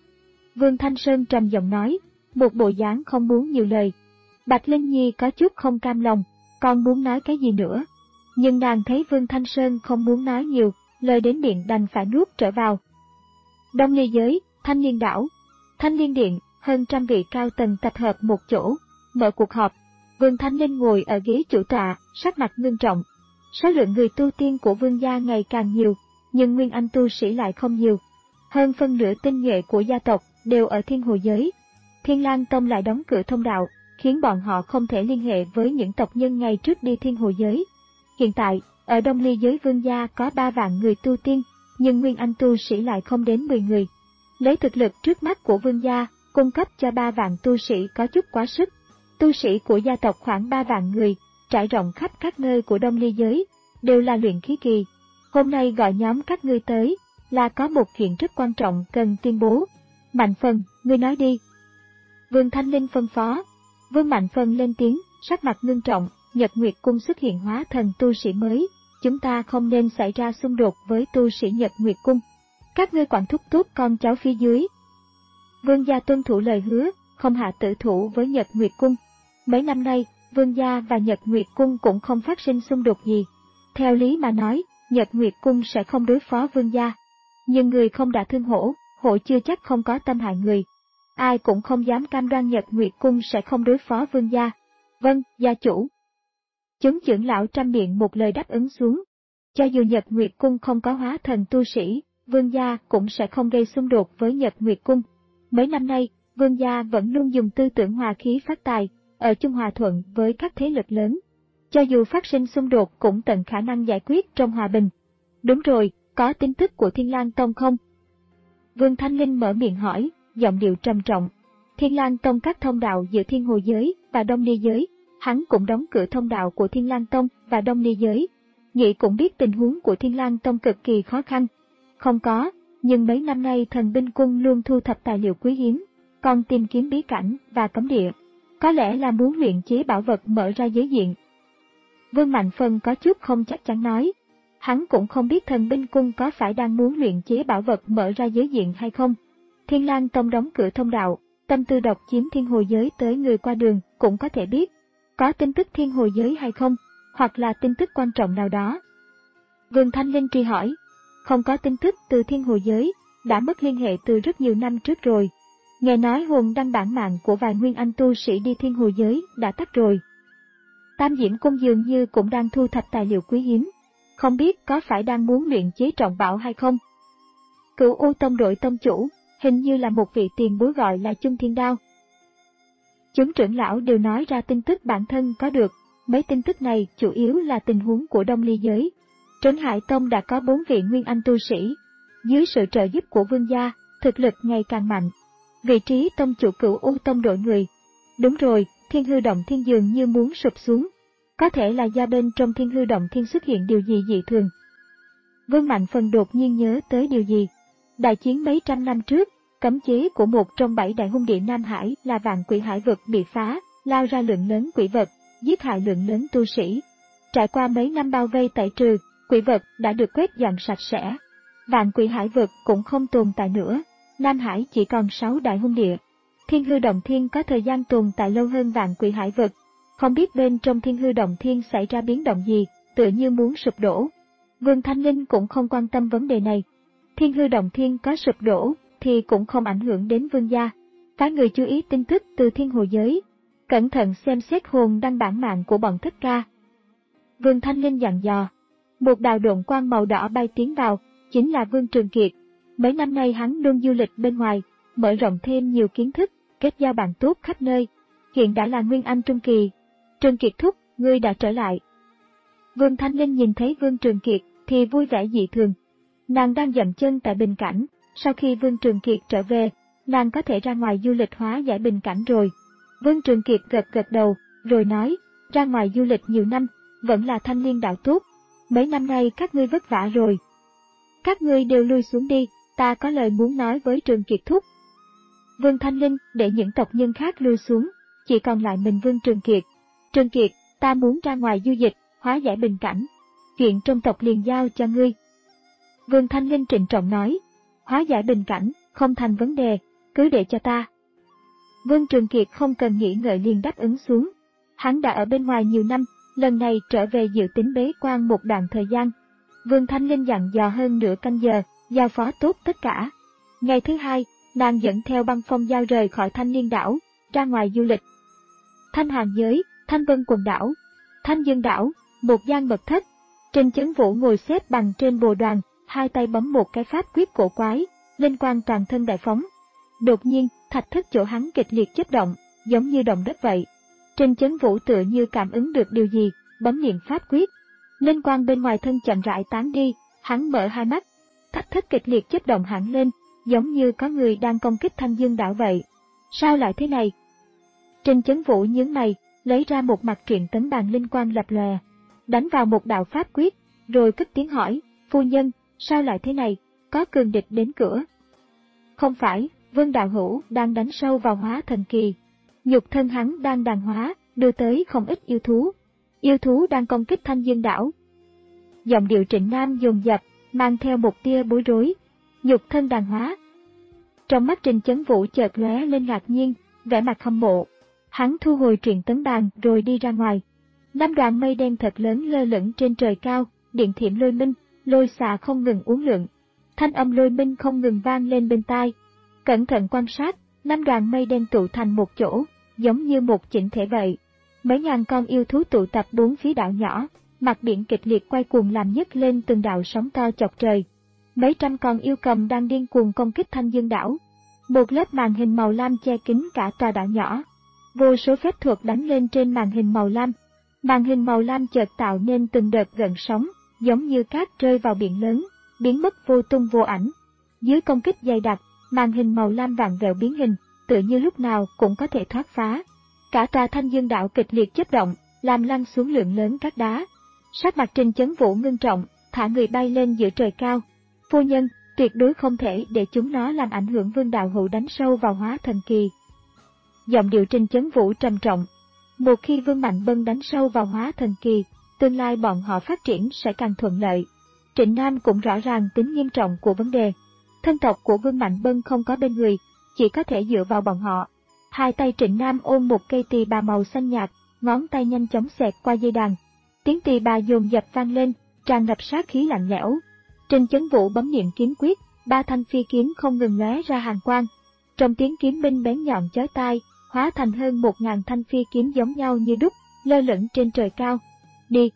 Vương Thanh Sơn trầm giọng nói, một bộ dáng không muốn nhiều lời. Bạch Linh Nhi có chút không cam lòng, còn muốn nói cái gì nữa. Nhưng nàng thấy Vương Thanh Sơn không muốn nói nhiều, lời đến miệng đành phải nuốt trở vào. Đông Ly giới, Thanh Liên đảo, Thanh Liên điện, hơn trăm vị cao tầng tập hợp một chỗ, mở cuộc họp. Vương Thanh Linh ngồi ở ghế chủ tọa, sắc mặt ngưng trọng. Số lượng người tu tiên của Vương gia ngày càng nhiều, nhưng nguyên anh tu sĩ lại không nhiều. Hơn phân nửa tinh nhuệ của gia tộc đều ở Thiên Hồ giới. Thiên Lang Tông lại đóng cửa thông đạo, khiến bọn họ không thể liên hệ với những tộc nhân ngày trước đi Thiên Hồ giới. Hiện tại, ở Đông Ly giới Vương gia có ba vạn người tu tiên, nhưng nguyên anh tu sĩ lại không đến mười người. Lấy thực lực trước mắt của Vương gia, cung cấp cho ba vạn tu sĩ có chút quá sức. Tu sĩ của gia tộc khoảng ba vạn người, trải rộng khắp các nơi của Đông Ly giới, đều là luyện khí kỳ. Hôm nay gọi nhóm các ngươi tới, là có một chuyện rất quan trọng cần tuyên bố. Mạnh Phần, ngươi nói đi. Vương Thanh Linh phân phó. Vương Mạnh Phần lên tiếng, sắc mặt ngưng trọng, Nhật Nguyệt Cung xuất hiện hóa thần tu sĩ mới, chúng ta không nên xảy ra xung đột với tu sĩ Nhật Nguyệt Cung. Các ngươi quản thúc tốt con cháu phía dưới. Vương gia tuân thủ lời hứa, không hạ tử thủ với Nhật Nguyệt Cung. Mấy năm nay, Vương gia và Nhật Nguyệt Cung cũng không phát sinh xung đột gì. Theo lý mà nói, Nhật Nguyệt Cung sẽ không đối phó Vương gia. Nhưng người không đã thương hổ, hổ chưa chắc không có tâm hại người. Ai cũng không dám cam đoan Nhật Nguyệt Cung sẽ không đối phó Vương gia. Vâng, gia chủ. Chúng trưởng lão trăm miệng một lời đáp ứng xuống. Cho dù Nhật Nguyệt Cung không có hóa thần tu sĩ, Vương gia cũng sẽ không gây xung đột với Nhật Nguyệt Cung. Mấy năm nay, Vương gia vẫn luôn dùng tư tưởng hòa khí phát tài, ở chung hòa thuận với các thế lực lớn. Cho dù phát sinh xung đột cũng tận khả năng giải quyết trong hòa bình. Đúng rồi, có tin tức của Thiên Lang Tông không? Vương Thanh Linh mở miệng hỏi, giọng điệu trầm trọng. Thiên Lang Tông các thông đạo giữa Thiên Hồ giới và Đông Ly giới, hắn cũng đóng cửa thông đạo của Thiên Lang Tông và Đông Ly giới. Nghĩ cũng biết tình huống của Thiên Lang Tông cực kỳ khó khăn. Không có, nhưng mấy năm nay Thần Binh Cung luôn thu thập tài liệu quý hiếm, còn tìm kiếm bí cảnh và cấm địa. Có lẽ là muốn luyện chế bảo vật mở ra giới diện. Vương Mạnh Phần có chút không chắc chắn nói. Hắn cũng không biết Thần Binh Cung có phải đang muốn luyện chế bảo vật mở ra giới diện hay không. Thiên Lang Tông đóng cửa thông đạo, tâm tư độc chiếm Thiên Hồ giới tới người qua đường cũng có thể biết. Có tin tức Thiên Hồ giới hay không, hoặc là tin tức quan trọng nào đó. Vương Thanh Linh truy hỏi. Không có tin tức từ Thiên Hồ giới, đã mất liên hệ từ rất nhiều năm trước rồi. Nghe nói hồn đăng bản mạng của vài nguyên anh tu sĩ đi Thiên Hồ giới đã tắt rồi. Tam Diễm Cung dường như cũng đang thu thập tài liệu quý hiếm. Không biết có phải đang muốn luyện chế trọng bảo hay không? Cửu U Tông đội tông chủ, hình như là một vị tiền bối gọi là Chung Thiên Đao. Chúng trưởng lão đều nói ra tin tức bản thân có được, mấy tin tức này chủ yếu là tình huống của Đông Ly giới. Trấn Hải Tông đã có bốn vị nguyên anh tu sĩ, dưới sự trợ giúp của vương gia, thực lực ngày càng mạnh. Vị trí tông chủ Cửu U Tông đổi người. Đúng rồi, Thiên Hư Động Thiên dường như muốn sụp xuống. Có thể là do bên trong Thiên Hư Động Thiên xuất hiện điều gì dị thường. Vương Mạnh Phần đột nhiên nhớ tới điều gì. Đại chiến mấy trăm năm trước, cấm chế của một trong bảy đại hung địa Nam Hải là Vạn Quỷ Hải Vực bị phá, lao ra lượng lớn quỷ vật, giết hại lượng lớn tu sĩ. Trải qua mấy năm bao vây tẩy trừ, quỷ vật đã được quét dọn sạch sẽ. Vạn Quỷ Hải Vực cũng không tồn tại nữa, Nam Hải chỉ còn sáu đại hung địa. Thiên Hư Động Thiên có thời gian tồn tại lâu hơn Vạn Quỷ Hải Vực. Không biết bên trong Thiên Hư Động Thiên xảy ra biến động gì, tựa như muốn sụp đổ. Vương Thanh Linh cũng không quan tâm vấn đề này. Thiên Hư Động Thiên có sụp đổ thì cũng không ảnh hưởng đến vương gia. Phái người chú ý tin tức từ Thiên Hồ Giới, cẩn thận xem xét hồn đăng bản mạng của bọn Thất Ca. Vương Thanh Linh dặn dò. Một đạo độn quang màu đỏ bay tiến vào, chính là Vương Trường Kiệt. Mấy năm nay hắn luôn du lịch bên ngoài, mở rộng thêm nhiều kiến thức, kết giao bạn tốt khắp nơi. Hiện đã là Nguyên Anh Trung Kỳ. Trường Kiệt thúc, ngươi đã trở lại. Vương Thanh Linh nhìn thấy Vương Trường Kiệt thì vui vẻ dị thường. Nàng đang dậm chân tại bình cảnh, sau khi Vương Trường Kiệt trở về, nàng có thể ra ngoài du lịch hóa giải bình cảnh rồi. Vương Trường Kiệt gật gật đầu, rồi nói, ra ngoài du lịch nhiều năm, vẫn là Thanh Liên đạo tốt. Mấy năm nay các ngươi vất vả rồi. Các ngươi đều lui xuống đi, ta có lời muốn nói với Trường Kiệt thúc. Vương Thanh Linh để những tộc nhân khác lui xuống, chỉ còn lại mình Vương Trường Kiệt. Trường Kiệt, ta muốn ra ngoài du lịch, hóa giải bình cảnh. Chuyện trong tộc liền giao cho ngươi. Vương Thanh Linh trịnh trọng nói, hóa giải bình cảnh, không thành vấn đề, cứ để cho ta. Vương Trường Kiệt không cần nghĩ ngợi liền đáp ứng xuống. Hắn đã ở bên ngoài nhiều năm, lần này trở về dự tính bế quan một đoạn thời gian. Vương Thanh Linh dặn dò hơn nửa canh giờ, giao phó tốt tất cả. Ngày thứ hai, nàng dẫn theo băng phong giao rời khỏi Thanh Liên đảo, ra ngoài du lịch. Thanh Hàng Giới, Thanh Vân quần đảo, Thanh Dương đảo, một gian mật thất. Trình Chấn Vũ ngồi xếp bằng trên bồ đoàn, hai tay bấm một cái pháp quyết cổ quái, linh quang toàn thân đại phóng. Đột nhiên, thạch thất chỗ hắn kịch liệt chớp động, giống như động đất vậy. Trình Chấn Vũ tựa như cảm ứng được điều gì, bấm niệm pháp quyết. Linh quang bên ngoài thân chậm rãi tán đi, hắn mở hai mắt. Thạch thất kịch liệt chớp động hẳn lên, giống như có người đang công kích Thanh Dương đảo vậy. Sao lại thế này? Trình Chấn Vũ nhướng mày, lấy ra một mặt truyện tấn bàn linh quang lập lòe, đánh vào một đạo pháp quyết, rồi cất tiếng hỏi, phu nhân, sao lại thế này, có cường địch đến cửa? Không phải, Vương đạo hữu đang đánh sâu vào hóa thần kỳ. Nhục thân hắn đang đàn hóa, đưa tới không ít yêu thú. Yêu thú đang công kích Thanh Dương đảo. Giọng điệu Trịnh Nam dồn dập, mang theo một tia bối rối. Nhục thân đàn hóa. Trong mắt Trình Chấn Vũ chợt lóe lên ngạc nhiên, vẻ mặt hâm mộ. Hắn thu hồi truyện tấn bàn rồi đi ra ngoài. Năm đoàn mây đen thật lớn lơ lửng trên trời cao, điện thiểm lôi minh, lôi xà không ngừng uốn lượn. Thanh âm lôi minh không ngừng vang lên bên tai. Cẩn thận quan sát, năm đoàn mây đen tụ thành một chỗ, giống như một chỉnh thể vậy. Mấy ngàn con yêu thú tụ tập bốn phía đảo nhỏ, mặt biển kịch liệt quay cuồng làm nhấc lên từng đạo sóng to chọc trời. Mấy trăm con yêu cầm đang điên cuồng công kích Thanh Dương đảo. Một lớp màn hình màu lam che kín cả tòa đảo nhỏ. Vô số phép thuật đánh lên trên màn hình màu lam. Màn hình màu lam chợt tạo nên từng đợt gợn sóng, giống như cát rơi vào biển lớn, biến mất vô tung vô ảnh. Dưới công kích dày đặc, màn hình màu lam vặn vẹo biến hình, tựa như lúc nào cũng có thể thoát phá. Cả tòa Thanh Dương đảo kịch liệt chớp động, làm lăn xuống lượng lớn cát đá. Sắc mặt Trình Chấn Vũ ngưng trọng, thả người bay lên giữa trời cao. Phu nhân, tuyệt đối không thể để chúng nó làm ảnh hưởng Vương đạo hữu đánh sâu vào hóa thần kỳ. Giọng điệu Trình Chấn Vũ trầm trọng. Một khi Vương Mạnh Bân đánh sâu vào hóa thần kỳ, tương lai bọn họ phát triển sẽ càng thuận lợi. Trịnh Nam cũng rõ ràng tính nghiêm trọng của vấn đề. Thân tộc của Vương Mạnh Bân không có bên người, chỉ có thể dựa vào bọn họ. Hai tay Trịnh Nam ôm một cây tỳ bà màu xanh nhạt, ngón tay nhanh chóng xẹt qua dây đàn. Tiếng tỳ bà dồn dập vang lên, tràn ngập sát khí lạnh lẽo. Trình Chấn Vũ bấm niệm kiếm quyết, ba thanh phi kiếm không ngừng lóe ra hàn quang. Trong tiếng kiếm minh bén nhọn chói tai, hóa thành hơn một ngàn thanh phi kiếm giống nhau như đúc, lơ lửng trên trời cao. Đi!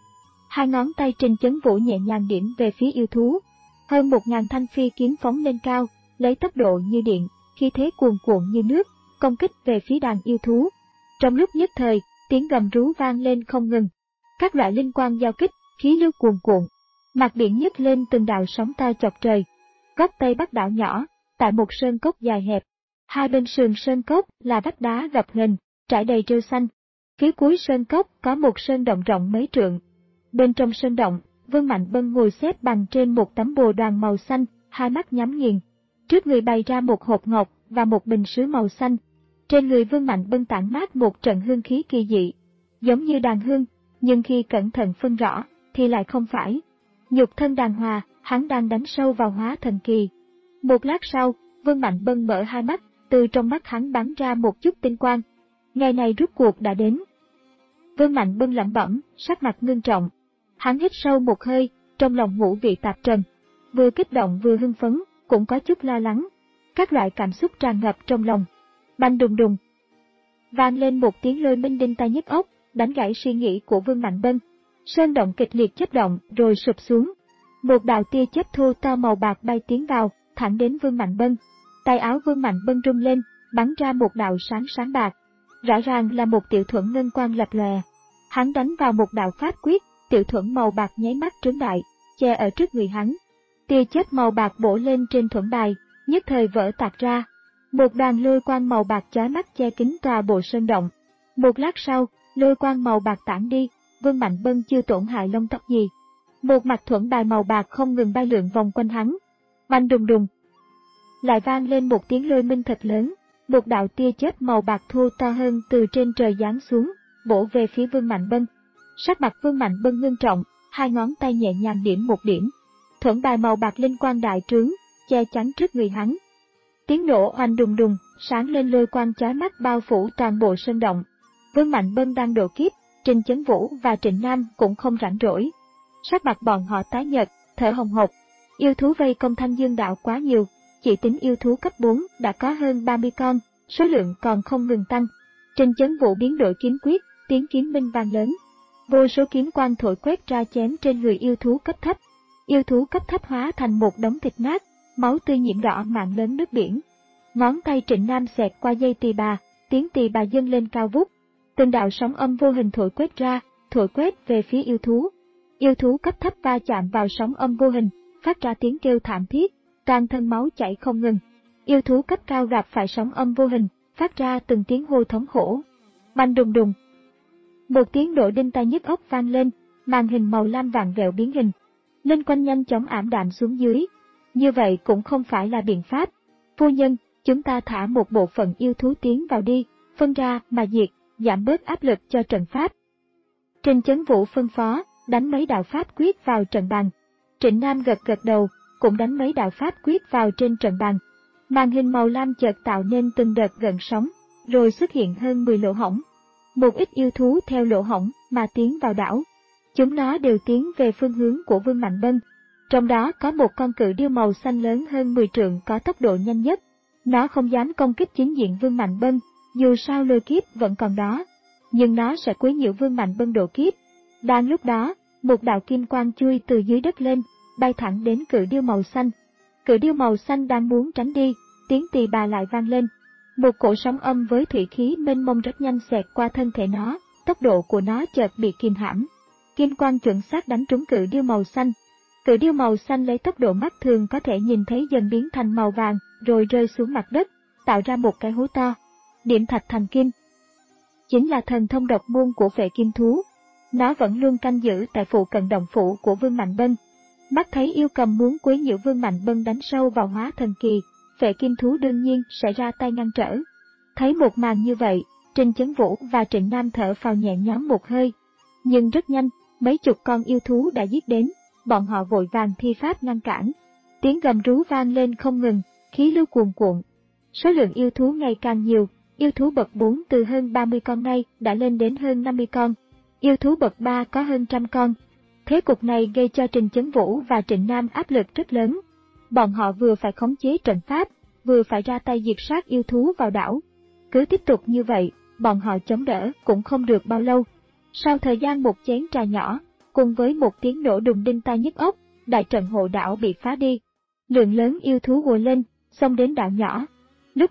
Hai ngón tay Trình Chấn Vũ nhẹ nhàng điểm về phía yêu thú. Hơn một ngàn thanh phi kiếm phóng lên cao, lấy tốc độ như điện, khí thế cuồn cuộn như nước, công kích về phía đàn yêu thú. Trong lúc nhất thời, tiếng gầm rú vang lên không ngừng. Các loại linh quang giao kích, khí lưu cuồn cuộn. Mặt biển nhấc lên từng đạo sóng to chọc trời. Góc Tây Bắc đảo nhỏ, tại một sơn cốc dài hẹp. Hai bên sườn sơn cốc là vách đá gập ghềnh, trải đầy rêu xanh. Phía cuối sơn cốc có một sơn động rộng mấy trượng. Bên trong sơn động, Vương Mạnh Bân ngồi xếp bằng trên một tấm bồ đoàn màu xanh, hai mắt nhắm nghiền. Trước người bày ra một hộp ngọc và một bình sứ màu xanh. Trên người Vương Mạnh Bân tản mát một trận hương khí kỳ dị, giống như đàn hương, nhưng khi cẩn thận phân rõ, thì lại không phải. Nhục thân đàng hòa, hắn đang đánh sâu vào hóa thần kỳ. Một lát sau, Vương Mạnh Bân mở hai mắt, từ trong mắt hắn bắn ra một chút tinh quang. Ngày này rút cuộc đã đến. Vương Mạnh Bân lẩm bẩm, sắc mặt ngưng trọng. Hắn hít sâu một hơi, trong lòng ngũ vị tạp trần, vừa kích động vừa hưng phấn, cũng có chút lo lắng. Các loại cảm xúc tràn ngập trong lòng. Bành đùng đùng, vang lên một tiếng lôi minh đinh tai nhức óc, đánh gãy suy nghĩ của Vương Mạnh Bân. Sơn động kịch liệt chớp động rồi sụp xuống. Một đạo tia chớp thô to màu bạc bay tiến vào, thẳng đến Vương Mạnh Bân. Tay áo Vương Mạnh Bân rung lên, bắn ra một đạo sáng sáng bạc. Rõ ràng là một tiểu thuẫn ngân quang lập lòe. Hắn đánh vào một đạo pháp quyết, tiểu thuẫn màu bạc nháy mắt trướng đại, che ở trước người hắn. Tia chớp màu bạc bổ lên trên thuẫn bài, nhất thời vỡ tạc ra. Một đoàn lôi quang màu bạc chói mắt che kín tòa bộ sơn động. Một lát sau, lôi quang màu bạc tản đi, Vương Mạnh Bân chưa tổn hại lông tóc gì. Một mặt thuẫn bài màu bạc không ngừng bay lượn vòng quanh hắn. Bành đùng đùng, lại vang lên một tiếng lôi minh thật lớn. Một đạo tia chớp màu bạc thô to hơn từ trên trời giáng xuống, bổ về phía Vương Mạnh Bân. Sắc mặt Vương Mạnh Bân ngưng trọng, hai ngón tay nhẹ nhàng điểm một điểm. Thuẫn bài màu bạc linh quang đại trướng, che chắn trước người hắn. Tiếng nổ oanh đùng đùng, sáng lên lôi quang chói mắt bao phủ toàn bộ sơn động. Vương Mạnh Bân đang độ kiếp, Trình Chấn Vũ và Trịnh Nam cũng không rảnh rỗi. Sắc mặt bọn họ tái nhợt, thở hồng hộc. Yêu thú vây công Thanh Dương đạo quá nhiều, chỉ tính yêu thú cấp bốn đã có hơn ba mươi con, số lượng còn không ngừng tăng. Trình Chấn Vũ biến đổi kiếm quyết, tiếng kiếm minh vang lớn. Vô số kiếm quang thổi quét ra chém trên người yêu thú cấp thấp. Yêu thú cấp thấp hóa thành một đống thịt nát, máu tươi nhiễm đỏ mảng lớn nước biển. Ngón tay Trịnh Nam xẹt qua dây tỳ bà, tiếng tỳ bà dâng lên cao vút. Từng đạo sóng âm vô hình thổi quét ra, thổi quét về phía yêu thú. Yêu thú cấp thấp va chạm vào sóng âm vô hình, phát ra tiếng kêu thảm thiết, toàn thân máu chảy không ngừng. Yêu thú cấp cao gặp phải sóng âm vô hình, phát ra từng tiếng hô thống khổ. Bành đùng đùng, một tiếng nổ đinh tai nhức óc vang lên, màn hình màu lam vàng vẹo biến hình. Linh quanh nhanh chóng ảm đạm xuống dưới. Như vậy cũng không phải là biện pháp. Phu nhân, chúng ta thả một bộ phận yêu thú tiến vào đi, phân ra mà diệt, giảm bớt áp lực cho trận pháp. Trình Chấn Vũ phân phó, đánh mấy đạo pháp quyết vào trận bàn. Trịnh Nam gật gật đầu, cũng đánh mấy đạo pháp quyết vào trên trận bàn. Màn hình màu lam chợt tạo nên từng đợt gợn sóng, rồi xuất hiện hơn mười lỗ hổng. Một ít yêu thú theo lỗ hổng mà tiến vào đảo. Chúng nó đều tiến về phương hướng của Vương Mạnh Bân. Trong đó có một con cự điêu màu xanh lớn hơn mười trượng có tốc độ nhanh nhất. Nó không dám công kích chính diện Vương Mạnh Bân, dù sao lôi kiếp vẫn còn đó. Nhưng nó sẽ quấy nhiễu Vương Mạnh Bân độ kiếp. Đang lúc đó, một đạo kim quang chui từ dưới đất lên, bay thẳng đến cự điêu màu xanh. Cự điêu màu xanh đang muốn tránh đi, tiếng tỳ bà lại vang lên. Một cổ sóng âm với thủy khí mênh mông rất nhanh xẹt qua thân thể nó, tốc độ của nó chợt bị kìm hãm. Kim quang chuẩn xác đánh trúng cự điêu màu xanh. Cự điêu màu xanh lấy tốc độ mắt thường có thể nhìn thấy dần biến thành màu vàng, rồi rơi xuống mặt đất, tạo ra một cái hố to. Điểm thạch thành kim chính là thần thông độc môn của Phệ Kim Thú. Nó vẫn luôn canh giữ tại phụ cận động phủ của Vương Mạnh Bân. Mắt thấy yêu cầm muốn quấy nhiễu Vương Mạnh Bân đánh sâu vào hóa thần kỳ, Phệ Kim Thú đương nhiên sẽ ra tay ngăn trở. Thấy một màn như vậy, Trình Chấn Vũ và Trịnh Nam thở phào nhẹ nhõm một hơi. Nhưng rất nhanh, mấy chục con yêu thú đã giết đến, bọn họ vội vàng thi pháp ngăn cản. Tiếng gầm rú vang lên không ngừng, khí lưu cuồn cuộn. Số lượng yêu thú ngày càng nhiều, yêu thú bậc bốn từ hơn ba mươi con nay đã lên đến hơn năm mươi con. Yêu thú bậc ba có hơn trăm con. Thế cục này gây cho Trình Chấn Vũ và Trịnh Nam áp lực rất lớn. Bọn họ vừa phải khống chế trận pháp, vừa phải ra tay diệt sát yêu thú vào đảo. Cứ tiếp tục như vậy, bọn họ chống đỡ cũng không được bao lâu. Sau thời gian một chén trà nhỏ, cùng với một tiếng nổ đùng đinh tai nhức óc, đại trận hộ đảo bị phá đi. Lượng lớn yêu thú ùa lên, xông đến đảo nhỏ. Lúc này,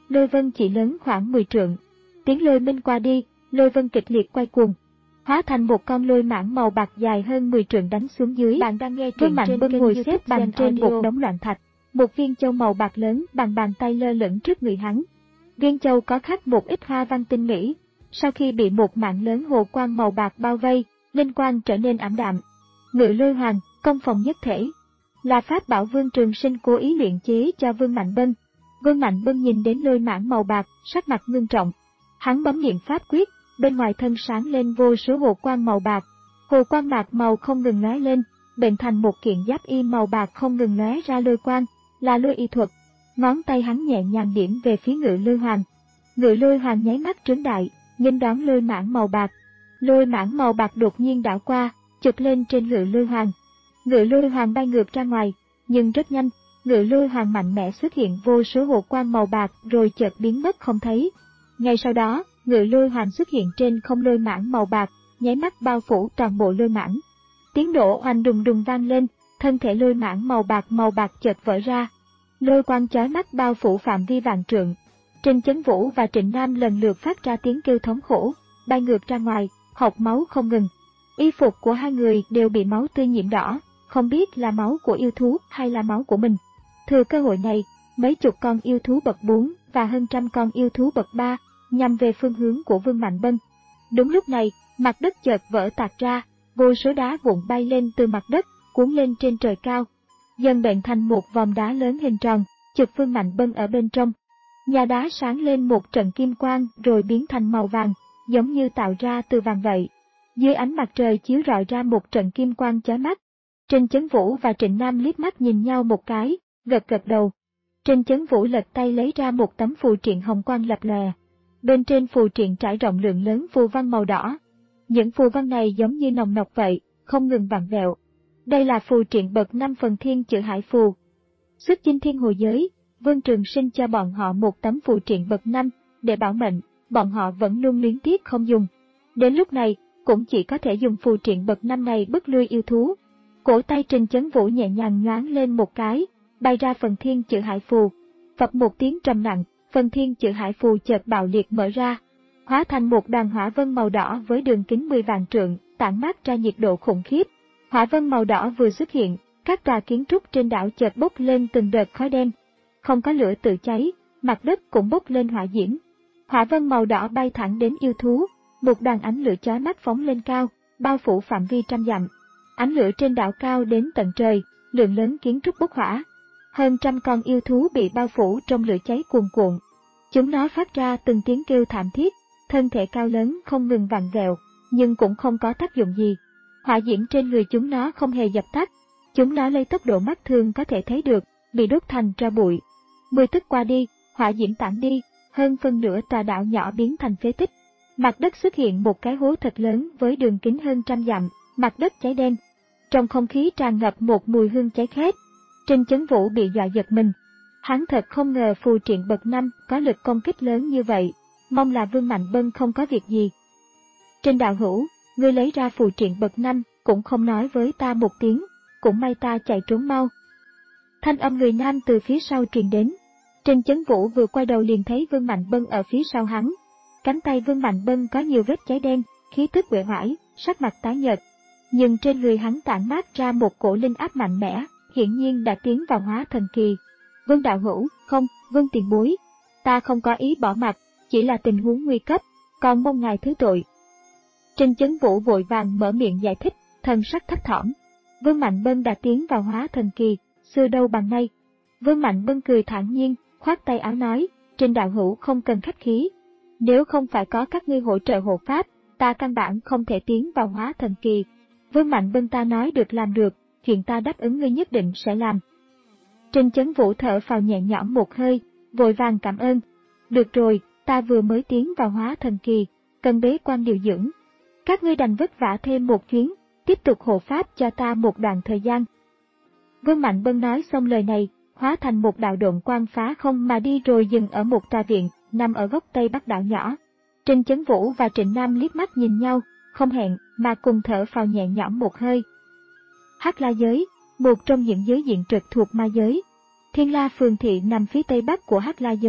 lôi vân chỉ lớn khoảng mười trượng. Tiếng lôi minh qua đi, lôi vân kịch liệt quay cuồng, hóa thành một con lôi mãng màu bạc dài hơn mười trượng đánh xuống dưới. Bạn đang nghe truyện Mạnh Bân ngồi xếp bằng trên một đống loạn thạch, một viên châu màu bạc lớn bằng bàn tay lơ lửng trước người hắn. Viên châu có khắc một ít hoa văn tinh mỹ. Sau khi bị một mạng lớn hồ quang màu bạc bao vây, linh quang trở nên ảm đạm. Ngự lôi hoàng, công phòng nhất thể, là pháp bảo Vương Trường Sinh cố ý luyện chế cho Vương Mạnh Bân. Vương Mạnh Bân nhìn đến lôi mãng màu bạc, sắc mặt ngưng trọng. Hắn bấm niệm pháp quyết, bên ngoài thân sáng lên vô số hồ quang màu bạc. Hồ quang bạc màu không ngừng lóe lên, bệnh thành một kiện giáp y màu bạc không ngừng lóe ra lôi quang, là lôi y thuật. Ngón tay hắn nhẹ nhàng điểm về phía ngự lôi hoàng. Ngự lôi hoàng nháy mắt trướng đại, nghênh đón lôi mãng màu bạc. Lôi mãng màu bạc đột nhiên đảo qua, chụp lên trên ngự lôi hoàng. Ngự lôi hoàng bay ngược ra ngoài, nhưng rất nhanh, ngự lôi hoàng mạnh mẽ xuất hiện vô số hồ quang màu bạc rồi chợt biến mất không thấy. Ngay sau đó, ngự lôi hoàng xuất hiện trên không lôi mãng màu bạc, nháy mắt bao phủ toàn bộ lôi mãng. Tiếng nổ oanh đùng đùng vang lên, thân thể lôi mãng màu bạc màu bạc chợt vỡ ra. Lôi quang chói mắt bao phủ phạm vi vạn trượng. Trình Chấn Vũ và Trịnh Nam lần lượt phát ra tiếng kêu thống khổ, bay ngược ra ngoài, hộc máu không ngừng. Y phục của hai người đều bị máu tươi nhiễm đỏ, không biết là máu của yêu thú hay là máu của mình. Thừa cơ hội này, mấy chục con yêu thú bậc bốn và hơn trăm con yêu thú bậc ba nhằm về phương hướng của Vương Mạnh Bân. Đúng lúc này, mặt đất chợt vỡ tạc ra, vô số đá vụn bay lên từ mặt đất, cuốn lên trên trời cao, dần bệnh thành một vòng đá lớn hình tròn, chụp Vương Mạnh Bân ở bên trong. Nhà đá sáng lên một trận kim quang rồi biến thành màu vàng, giống như tạo ra từ vàng vậy. Dưới ánh mặt trời chiếu rọi ra một trận kim quang chói mắt. Trình Chấn Vũ và Trịnh Nam liếc mắt nhìn nhau một cái, gật gật đầu. Trình Chấn Vũ lật tay lấy ra một tấm phù triện hồng quang lập lòe. Bên trên phù triện trải rộng lượng lớn phù văn màu đỏ. Những phù văn này giống như nòng nọc vậy, không ngừng vặn vẹo. Đây là phù triện bậc năm phần thiên chữ hải phù. Xuất chinh thiên hồ giới, Vương Trường Sinh cho bọn họ một tấm phù triện bậc năm, để bảo mệnh, bọn họ vẫn luôn luyến tiếc không dùng. Đến lúc này, cũng chỉ có thể dùng phù triện bậc năm này bức lui yêu thú. Cổ tay Trình Chấn Vũ nhẹ nhàng nhoáng lên một cái, bay ra phần thiên chữ hải phù. Phập một tiếng trầm nặng, phần thiên chữ hải phù chợt bạo liệt mở ra, hóa thành một đoàn hỏa vân màu đỏ với đường kính mười vạn trượng, tản mát ra nhiệt độ khủng khiếp. Hỏa vân màu đỏ vừa xuất hiện, các tòa kiến trúc trên đảo chợt bốc lên từng đợt khói đen. Không có lửa tự cháy, mặt đất cũng bốc lên hỏa diễm. Hỏa vân màu đỏ bay thẳng đến yêu thú, một đoàn ánh lửa chói mắt phóng lên cao, bao phủ phạm vi trăm dặm. Ánh lửa trên đảo cao đến tận trời, lượng lớn kiến trúc bốc hỏa. Hơn trăm con yêu thú bị bao phủ trong lửa cháy cuồn cuộn. Chúng nó phát ra từng tiếng kêu thảm thiết, thân thể cao lớn không ngừng vặn vẹo, nhưng cũng không có tác dụng gì. Hỏa diễm trên người chúng nó không hề dập tắt. Chúng nó lấy tốc độ mắt thường có thể thấy được, bị đốt thành tro bụi. Mười tức qua đi, hỏa diễm tản đi, hơn phân nửa tòa đảo nhỏ biến thành phế tích. Mặt đất xuất hiện một cái hố thật lớn với đường kính hơn trăm dặm, mặt đất cháy đen. Trong không khí tràn ngập một mùi hương cháy khét. Trình Chấn Vũ bị dọa giật mình. Hắn thật không ngờ phù triện bậc năm có lực công kích lớn như vậy, mong là Vương Mạnh Bân không có việc gì. Trình đạo hữu, ngươi lấy ra phù triện bậc năm, cũng không nói với ta một tiếng, cũng may ta chạy trốn mau. Thanh âm người nam từ phía sau truyền đến. Trình Chấn Vũ vừa quay đầu liền thấy Vương Mạnh Bân ở phía sau hắn. Cánh tay Vương Mạnh Bân có nhiều vết cháy đen, khí tức uể oải, sắc mặt tái nhợt. Nhưng trên người hắn tản mát ra một cổ linh áp mạnh mẽ, hiển nhiên đã tiến vào hóa thần kỳ. Vương đạo hữu, không, Vương tiền bối, ta không có ý bỏ mặt, chỉ là tình huống nguy cấp, còn mong ngài thứ tội. Trình Chấn Vũ vội vàng mở miệng giải thích, thần sắc thấp thỏm. Vương Mạnh Bân đã tiến vào hóa thần kỳ, xưa đâu bằng nay. Vương Mạnh Bân cười thản nhiên, khoát tay áo nói, Trình đạo hữu không cần khách khí. Nếu không phải có các ngươi hỗ trợ hộ pháp, ta căn bản không thể tiến vào hóa thần kỳ. Vương Mạnh Bân ta nói được làm được, chuyện ta đáp ứng ngươi nhất định sẽ làm. Trình Chấn Vũ thở phào nhẹ nhõm một hơi, vội vàng cảm ơn. Được rồi, ta vừa mới tiến vào hóa thần kỳ, cần bế quan điều dưỡng. Các ngươi đành vất vả thêm một chuyến, tiếp tục hộ pháp cho ta một đoạn thời gian. Vương Mạnh Bân nói xong lời này, hóa thành một đạo độn quang phá không mà đi rồi dừng ở một tòa viện, nằm ở góc tây bắc đảo nhỏ. Trình Chấn Vũ và Trịnh Nam liếc mắt nhìn nhau, không hẹn mà cùng thở phào nhẹ nhõm một hơi. Hắc La giới, một trong những giới diện trực thuộc ma giới. Thiên La Phường Thị nằm phía tây bắc của Hắc La giới,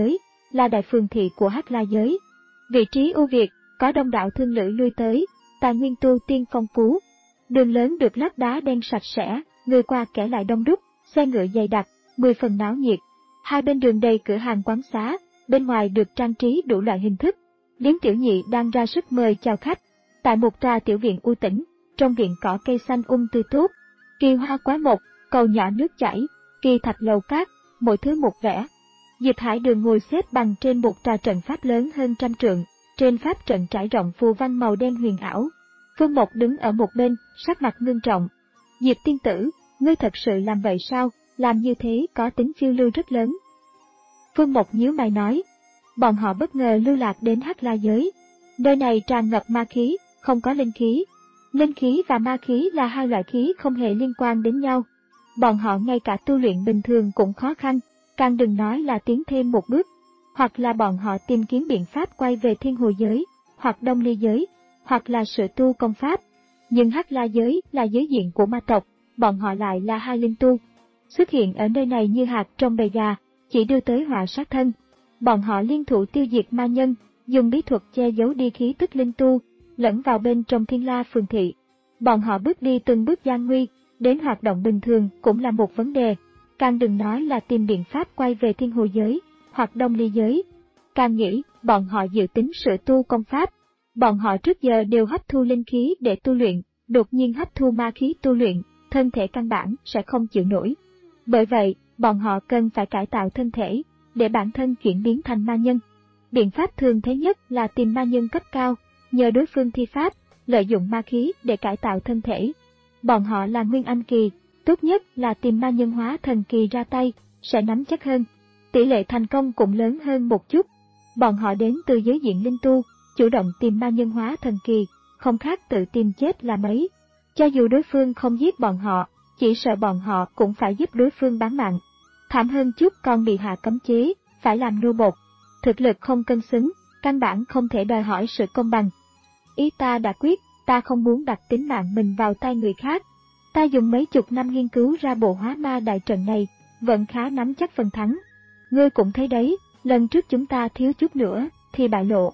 là đại phường thị của Hắc La giới. Vị trí ưu việt, có đông đảo thương lữ lui tới, tài nguyên tu tiên phong phú. Đường lớn được lát đá đen sạch sẽ, người qua kẻ lại đông đúc, xe ngựa dày đặc, mười phần náo nhiệt. Hai bên đường đầy cửa hàng quán xá, bên ngoài được trang trí đủ loại hình thức. Điếm Tiểu Nhị đang ra sức mời chào khách. Tại một trà tiểu viện u tĩnh, trong viện cỏ cây xanh um tươi tốt, kỳ hoa quá mộc, cầu nhỏ nước chảy, kỳ thạch lầu cát, mỗi thứ một vẻ. Diệp Hải Đường ngồi xếp bằng trên một trà trận pháp lớn hơn trăm trượng, trên pháp trận trải rộng phù văn màu đen huyền ảo. Phương Mộc đứng ở một bên, sắc mặt ngưng trọng. Diệp tiên tử, ngươi thật sự làm vậy sao? Làm như thế có tính phiêu lưu rất lớn. Phương Mộc nhíu mày nói, bọn họ bất ngờ lưu lạc đến Hắc La giới. Nơi này tràn ngập ma khí, không có linh khí. Linh khí và ma khí là hai loại khí không hề liên quan đến nhau. Bọn họ ngay cả tu luyện bình thường cũng khó khăn, càng đừng nói là tiến thêm một bước. Hoặc là bọn họ tìm kiếm biện pháp quay về Thiên Hồ giới, hoặc Đông Ly giới, hoặc là sự tu công pháp. Nhưng Hắc La giới là giới diện của ma tộc, bọn họ lại là hai linh tu. Xuất hiện ở nơi này như hạt trong bầy gà, chỉ đưa tới họa sát thân. Bọn họ liên thủ tiêu diệt ma nhân, dùng bí thuật che giấu đi khí tức linh tu, lẫn vào bên trong Thiên La phường thị. Bọn họ bước đi từng bước gian nguy, đến hoạt động bình thường cũng là một vấn đề. Càng đừng nói là tìm biện pháp quay về Thiên Hồ giới, hoặc Đông Ly giới. Càng nghĩ, bọn họ dự tính sự tu công pháp. Bọn họ trước giờ đều hấp thu linh khí để tu luyện, đột nhiên hấp thu ma khí tu luyện, thân thể căn bản sẽ không chịu nổi. Bởi vậy, bọn họ cần phải cải tạo thân thể, để bản thân chuyển biến thành ma nhân. Biện pháp thường thế nhất là tìm ma nhân cấp cao, nhờ đối phương thi pháp, lợi dụng ma khí để cải tạo thân thể. Bọn họ là Nguyên Anh kỳ, tốt nhất là tìm ma nhân hóa thần kỳ ra tay, sẽ nắm chắc hơn. Tỷ lệ thành công cũng lớn hơn một chút. Bọn họ đến từ giới diện linh tu, chủ động tìm ma nhân hóa thần kỳ, không khác tự tìm chết là mấy. Cho dù đối phương không giết bọn họ, chỉ sợ bọn họ cũng phải giúp đối phương bán mạng. Thảm hơn chút còn bị hạ cấm chế, phải làm nô bộc. Thực lực không cân xứng, căn bản không thể đòi hỏi sự công bằng. Ý ta đã quyết, ta không muốn đặt tính mạng mình vào tay người khác. Ta dùng mấy chục năm nghiên cứu ra bộ hóa ma đại trận này, vẫn khá nắm chắc phần thắng. Ngươi cũng thấy đấy, lần trước chúng ta thiếu chút nữa, thì bại lộ.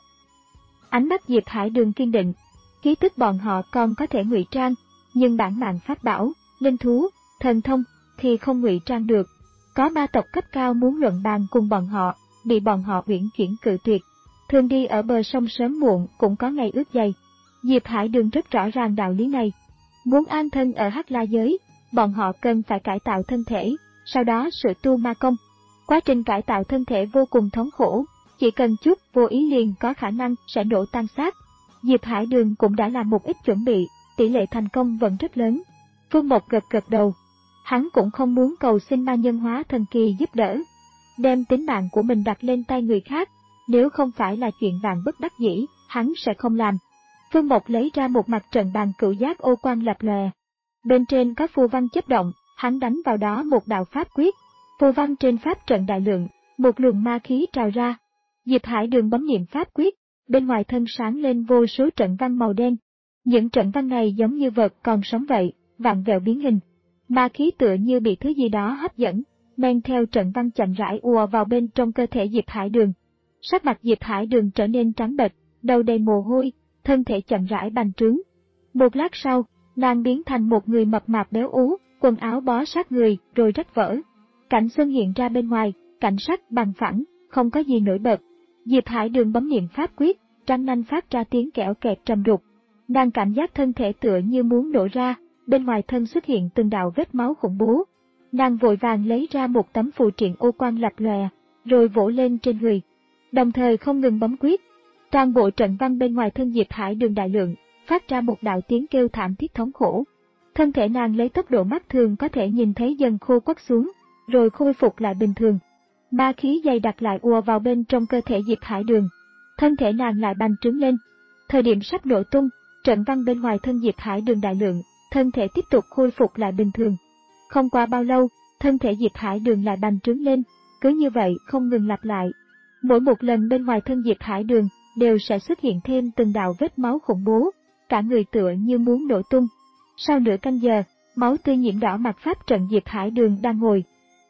Ánh mắt Diệp Hải Đường kiên định, khí tức bọn họ còn có thể ngụy trang, nhưng bản mạng pháp bảo, linh thú, thần thông thì không ngụy trang được. Có ma tộc cấp cao muốn luận bàn cùng bọn họ, bị bọn họ uyển chuyển cự tuyệt. Thường đi ở bờ sông sớm muộn cũng có ngày ướt dày. Diệp Hải Đường rất rõ ràng đạo lý này. Muốn an thân ở Hắc La giới, bọn họ cần phải cải tạo thân thể, sau đó sự tu ma công. Quá trình cải tạo thân thể vô cùng thống khổ, chỉ cần chút vô ý liền có khả năng sẽ nổ tan xác. Diệp Hải Đường cũng đã làm một ít chuẩn bị, tỷ lệ thành công vẫn rất lớn. Phương Mộc gật gật đầu. Hắn cũng không muốn cầu xin ma nhân hóa thần kỳ giúp đỡ. Đem tính mạng của mình đặt lên tay người khác, nếu không phải là chuyện vạn bất đắc dĩ, hắn sẽ không làm. Phương Mộc lấy ra một mặt trận bàn cửu giác ô quang lập lòe. Bên trên có phù văn chớp động, hắn đánh vào đó một đạo pháp quyết. Phù văn trên pháp trận đại lượng, một luồng ma khí trào ra. Diệp Hải Đường bấm niệm pháp quyết, bên ngoài thân sáng lên vô số trận văn màu đen. Những trận văn này giống như vật còn sống vậy, vặn vẹo biến hình. Ma khí tựa như bị thứ gì đó hấp dẫn, men theo trận văn chậm rãi ùa vào bên trong cơ thể Diệp Hải Đường. Sắc mặt Diệp Hải Đường trở nên trắng bệch, đầu đầy mồ hôi, thân thể chậm rãi bành trướng. Một lát sau, nàng biến thành một người mập mạp béo ú, quần áo bó sát người rồi rách vỡ. Cảnh xuân hiện ra bên ngoài, cảnh sắc bằng phẳng, không có gì nổi bật. Diệp Hải Đường bấm niệm pháp quyết, răng nanh phát ra tiếng kẽo kẹt trầm đục. Nàng cảm giác thân thể tựa như muốn nổ ra, bên ngoài thân xuất hiện từng đạo vết máu khủng bố. Nàng vội vàng lấy ra một tấm phù triện ô quang lập lòe, rồi vỗ lên trên người, đồng thời không ngừng bấm quyết. Toàn bộ trận văn bên ngoài thân Diệp Hải Đường đại lượng, phát ra một đạo tiếng kêu thảm thiết thống khổ. Thân thể nàng lấy tốc độ mắt thường có thể nhìn thấy dần khô quắt xuống, rồi khôi phục lại bình thường. Ma khí dày đặc lại ùa vào bên trong cơ thể Diệp Hải Đường. Thân thể nàng lại bành trướng lên. Thời điểm sắp nổ tung, trận văn bên ngoài thân Diệp Hải Đường đại lượng, thân thể tiếp tục khôi phục lại bình thường. Không qua bao lâu, thân thể Diệp Hải Đường lại bành trướng lên, cứ như vậy không ngừng lặp lại. Mỗi một lần bên ngoài thân Diệp Hải Đường đều sẽ xuất hiện thêm từng đạo vết máu khủng bố, cả người tựa như muốn nổ tung. Sau nửa canh giờ, máu tươi nhiễm đỏ mặt pháp trận Diệp Hải Đường đang ngồi.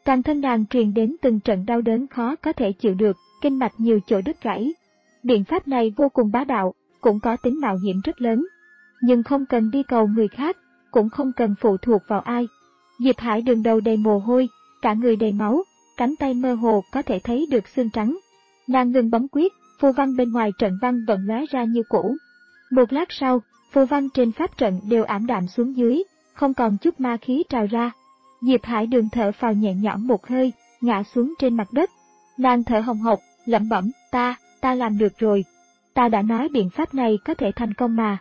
Toàn thân nàng truyền đến từng trận đau đớn khó có thể chịu được, kinh mạch nhiều chỗ đứt gãy. Biện pháp này vô cùng bá đạo, cũng có tính mạo hiểm rất lớn. Nhưng không cần đi cầu người khác, cũng không cần phụ thuộc vào ai. Diệp Hải Đường đầu đầy mồ hôi, cả người đầy máu, cánh tay mơ hồ có thể thấy được xương trắng. Nàng ngừng bấm quyết, phù văn bên ngoài trận văn vẫn lóe ra như cũ. Một lát sau, phù văn trên pháp trận đều ảm đạm xuống dưới, không còn chút ma khí trào ra. Diệp Hải Đường thở phào nhẹ nhõm một hơi, ngã xuống trên mặt đất. Nàng thở hồng hộc, lẩm bẩm, ta, ta làm được rồi. Ta đã nói biện pháp này có thể thành công mà.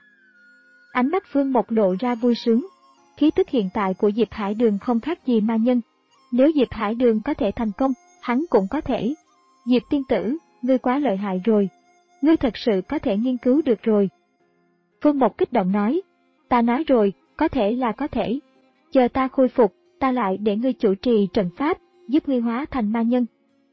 Ánh mắt Phương Mộc lộ ra vui sướng. Khí tức hiện tại của Diệp Hải Đường không khác gì ma nhân. Nếu Diệp Hải Đường có thể thành công, hắn cũng có thể. Diệp tiên tử, ngươi quá lợi hại rồi. Ngươi thật sự có thể nghiên cứu được rồi. Phương Mộc kích động nói. Ta nói rồi, có thể là có thể. Chờ ta khôi phục, ta lại để ngươi chủ trì trận pháp, giúp ngươi hóa thành ma nhân.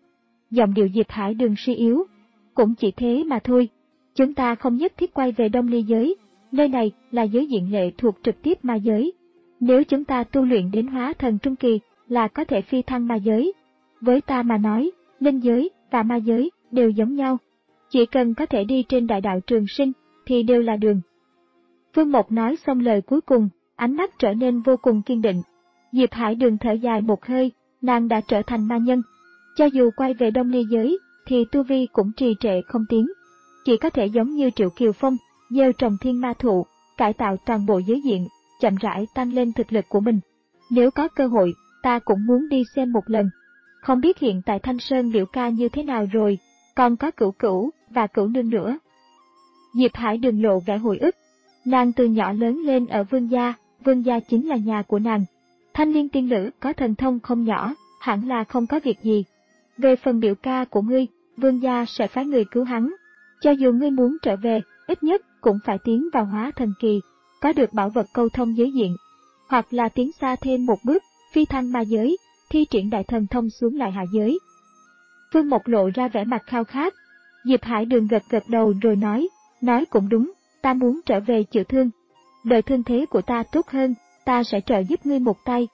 Giọng điệu Diệp Hải Đường suy yếu. Cũng chỉ thế mà thôi. Chúng ta không nhất thiết quay về Đông Ly giới. Nơi này là giới diện lệ thuộc trực tiếp ma giới. Nếu chúng ta tu luyện đến hóa thần trung kỳ, là có thể phi thăng ma giới. Với ta mà nói, linh giới và ma giới đều giống nhau. Chỉ cần có thể đi trên đại đạo trường sinh, thì đều là đường. Phương Mộc nói xong lời cuối cùng, ánh mắt trở nên vô cùng kiên định. Diệp Hải Đường thở dài một hơi, nàng đã trở thành ma nhân. Cho dù quay về Đông Ly giới, thì tu vi cũng trì trệ không tiến. Chỉ có thể giống như Triệu Kiều Phong, gieo trồng thiên ma thụ, cải tạo toàn bộ giới diện, chậm rãi tăng lên thực lực của mình. Nếu có cơ hội, ta cũng muốn đi xem một lần. Không biết hiện tại Thanh Sơn Liễu Ca như thế nào rồi, còn có Cửu Cửu và Cửu Nương nữa. Diệp Hải Đường lộ vẻ hồi ức. Nàng từ nhỏ lớn lên ở Vương gia, Vương gia chính là nhà của nàng. Thanh Liên tiên nữ có thần thông không nhỏ, hẳn là không có việc gì. Về phần biểu ca của ngươi, Vương gia sẽ phái người cứu hắn. Cho dù ngươi muốn trở về, ít nhất cũng phải tiến vào hóa thần kỳ, có được bảo vật câu thông giới diện. Hoặc là tiến xa thêm một bước, phi thăng ma giới, thi triển đại thần thông xuống lại hạ giới. Phương Mộc lộ ra vẻ mặt khao khát. Diệp Hải Đường gật gật đầu rồi nói, nói cũng đúng, ta muốn trở về chữa thương. Đợi thương thế của ta tốt hơn, ta sẽ trợ giúp ngươi một tay.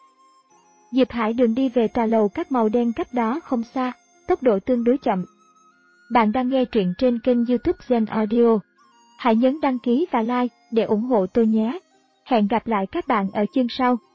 Diệp Hải Đường đi về tòa lầu các màu đen cách đó không xa, tốc độ tương đối chậm. Bạn đang nghe truyện trên kênh YouTube Gen Audio. Hãy nhấn đăng ký và like để ủng hộ tôi nhé. Hẹn gặp lại các bạn ở chương sau.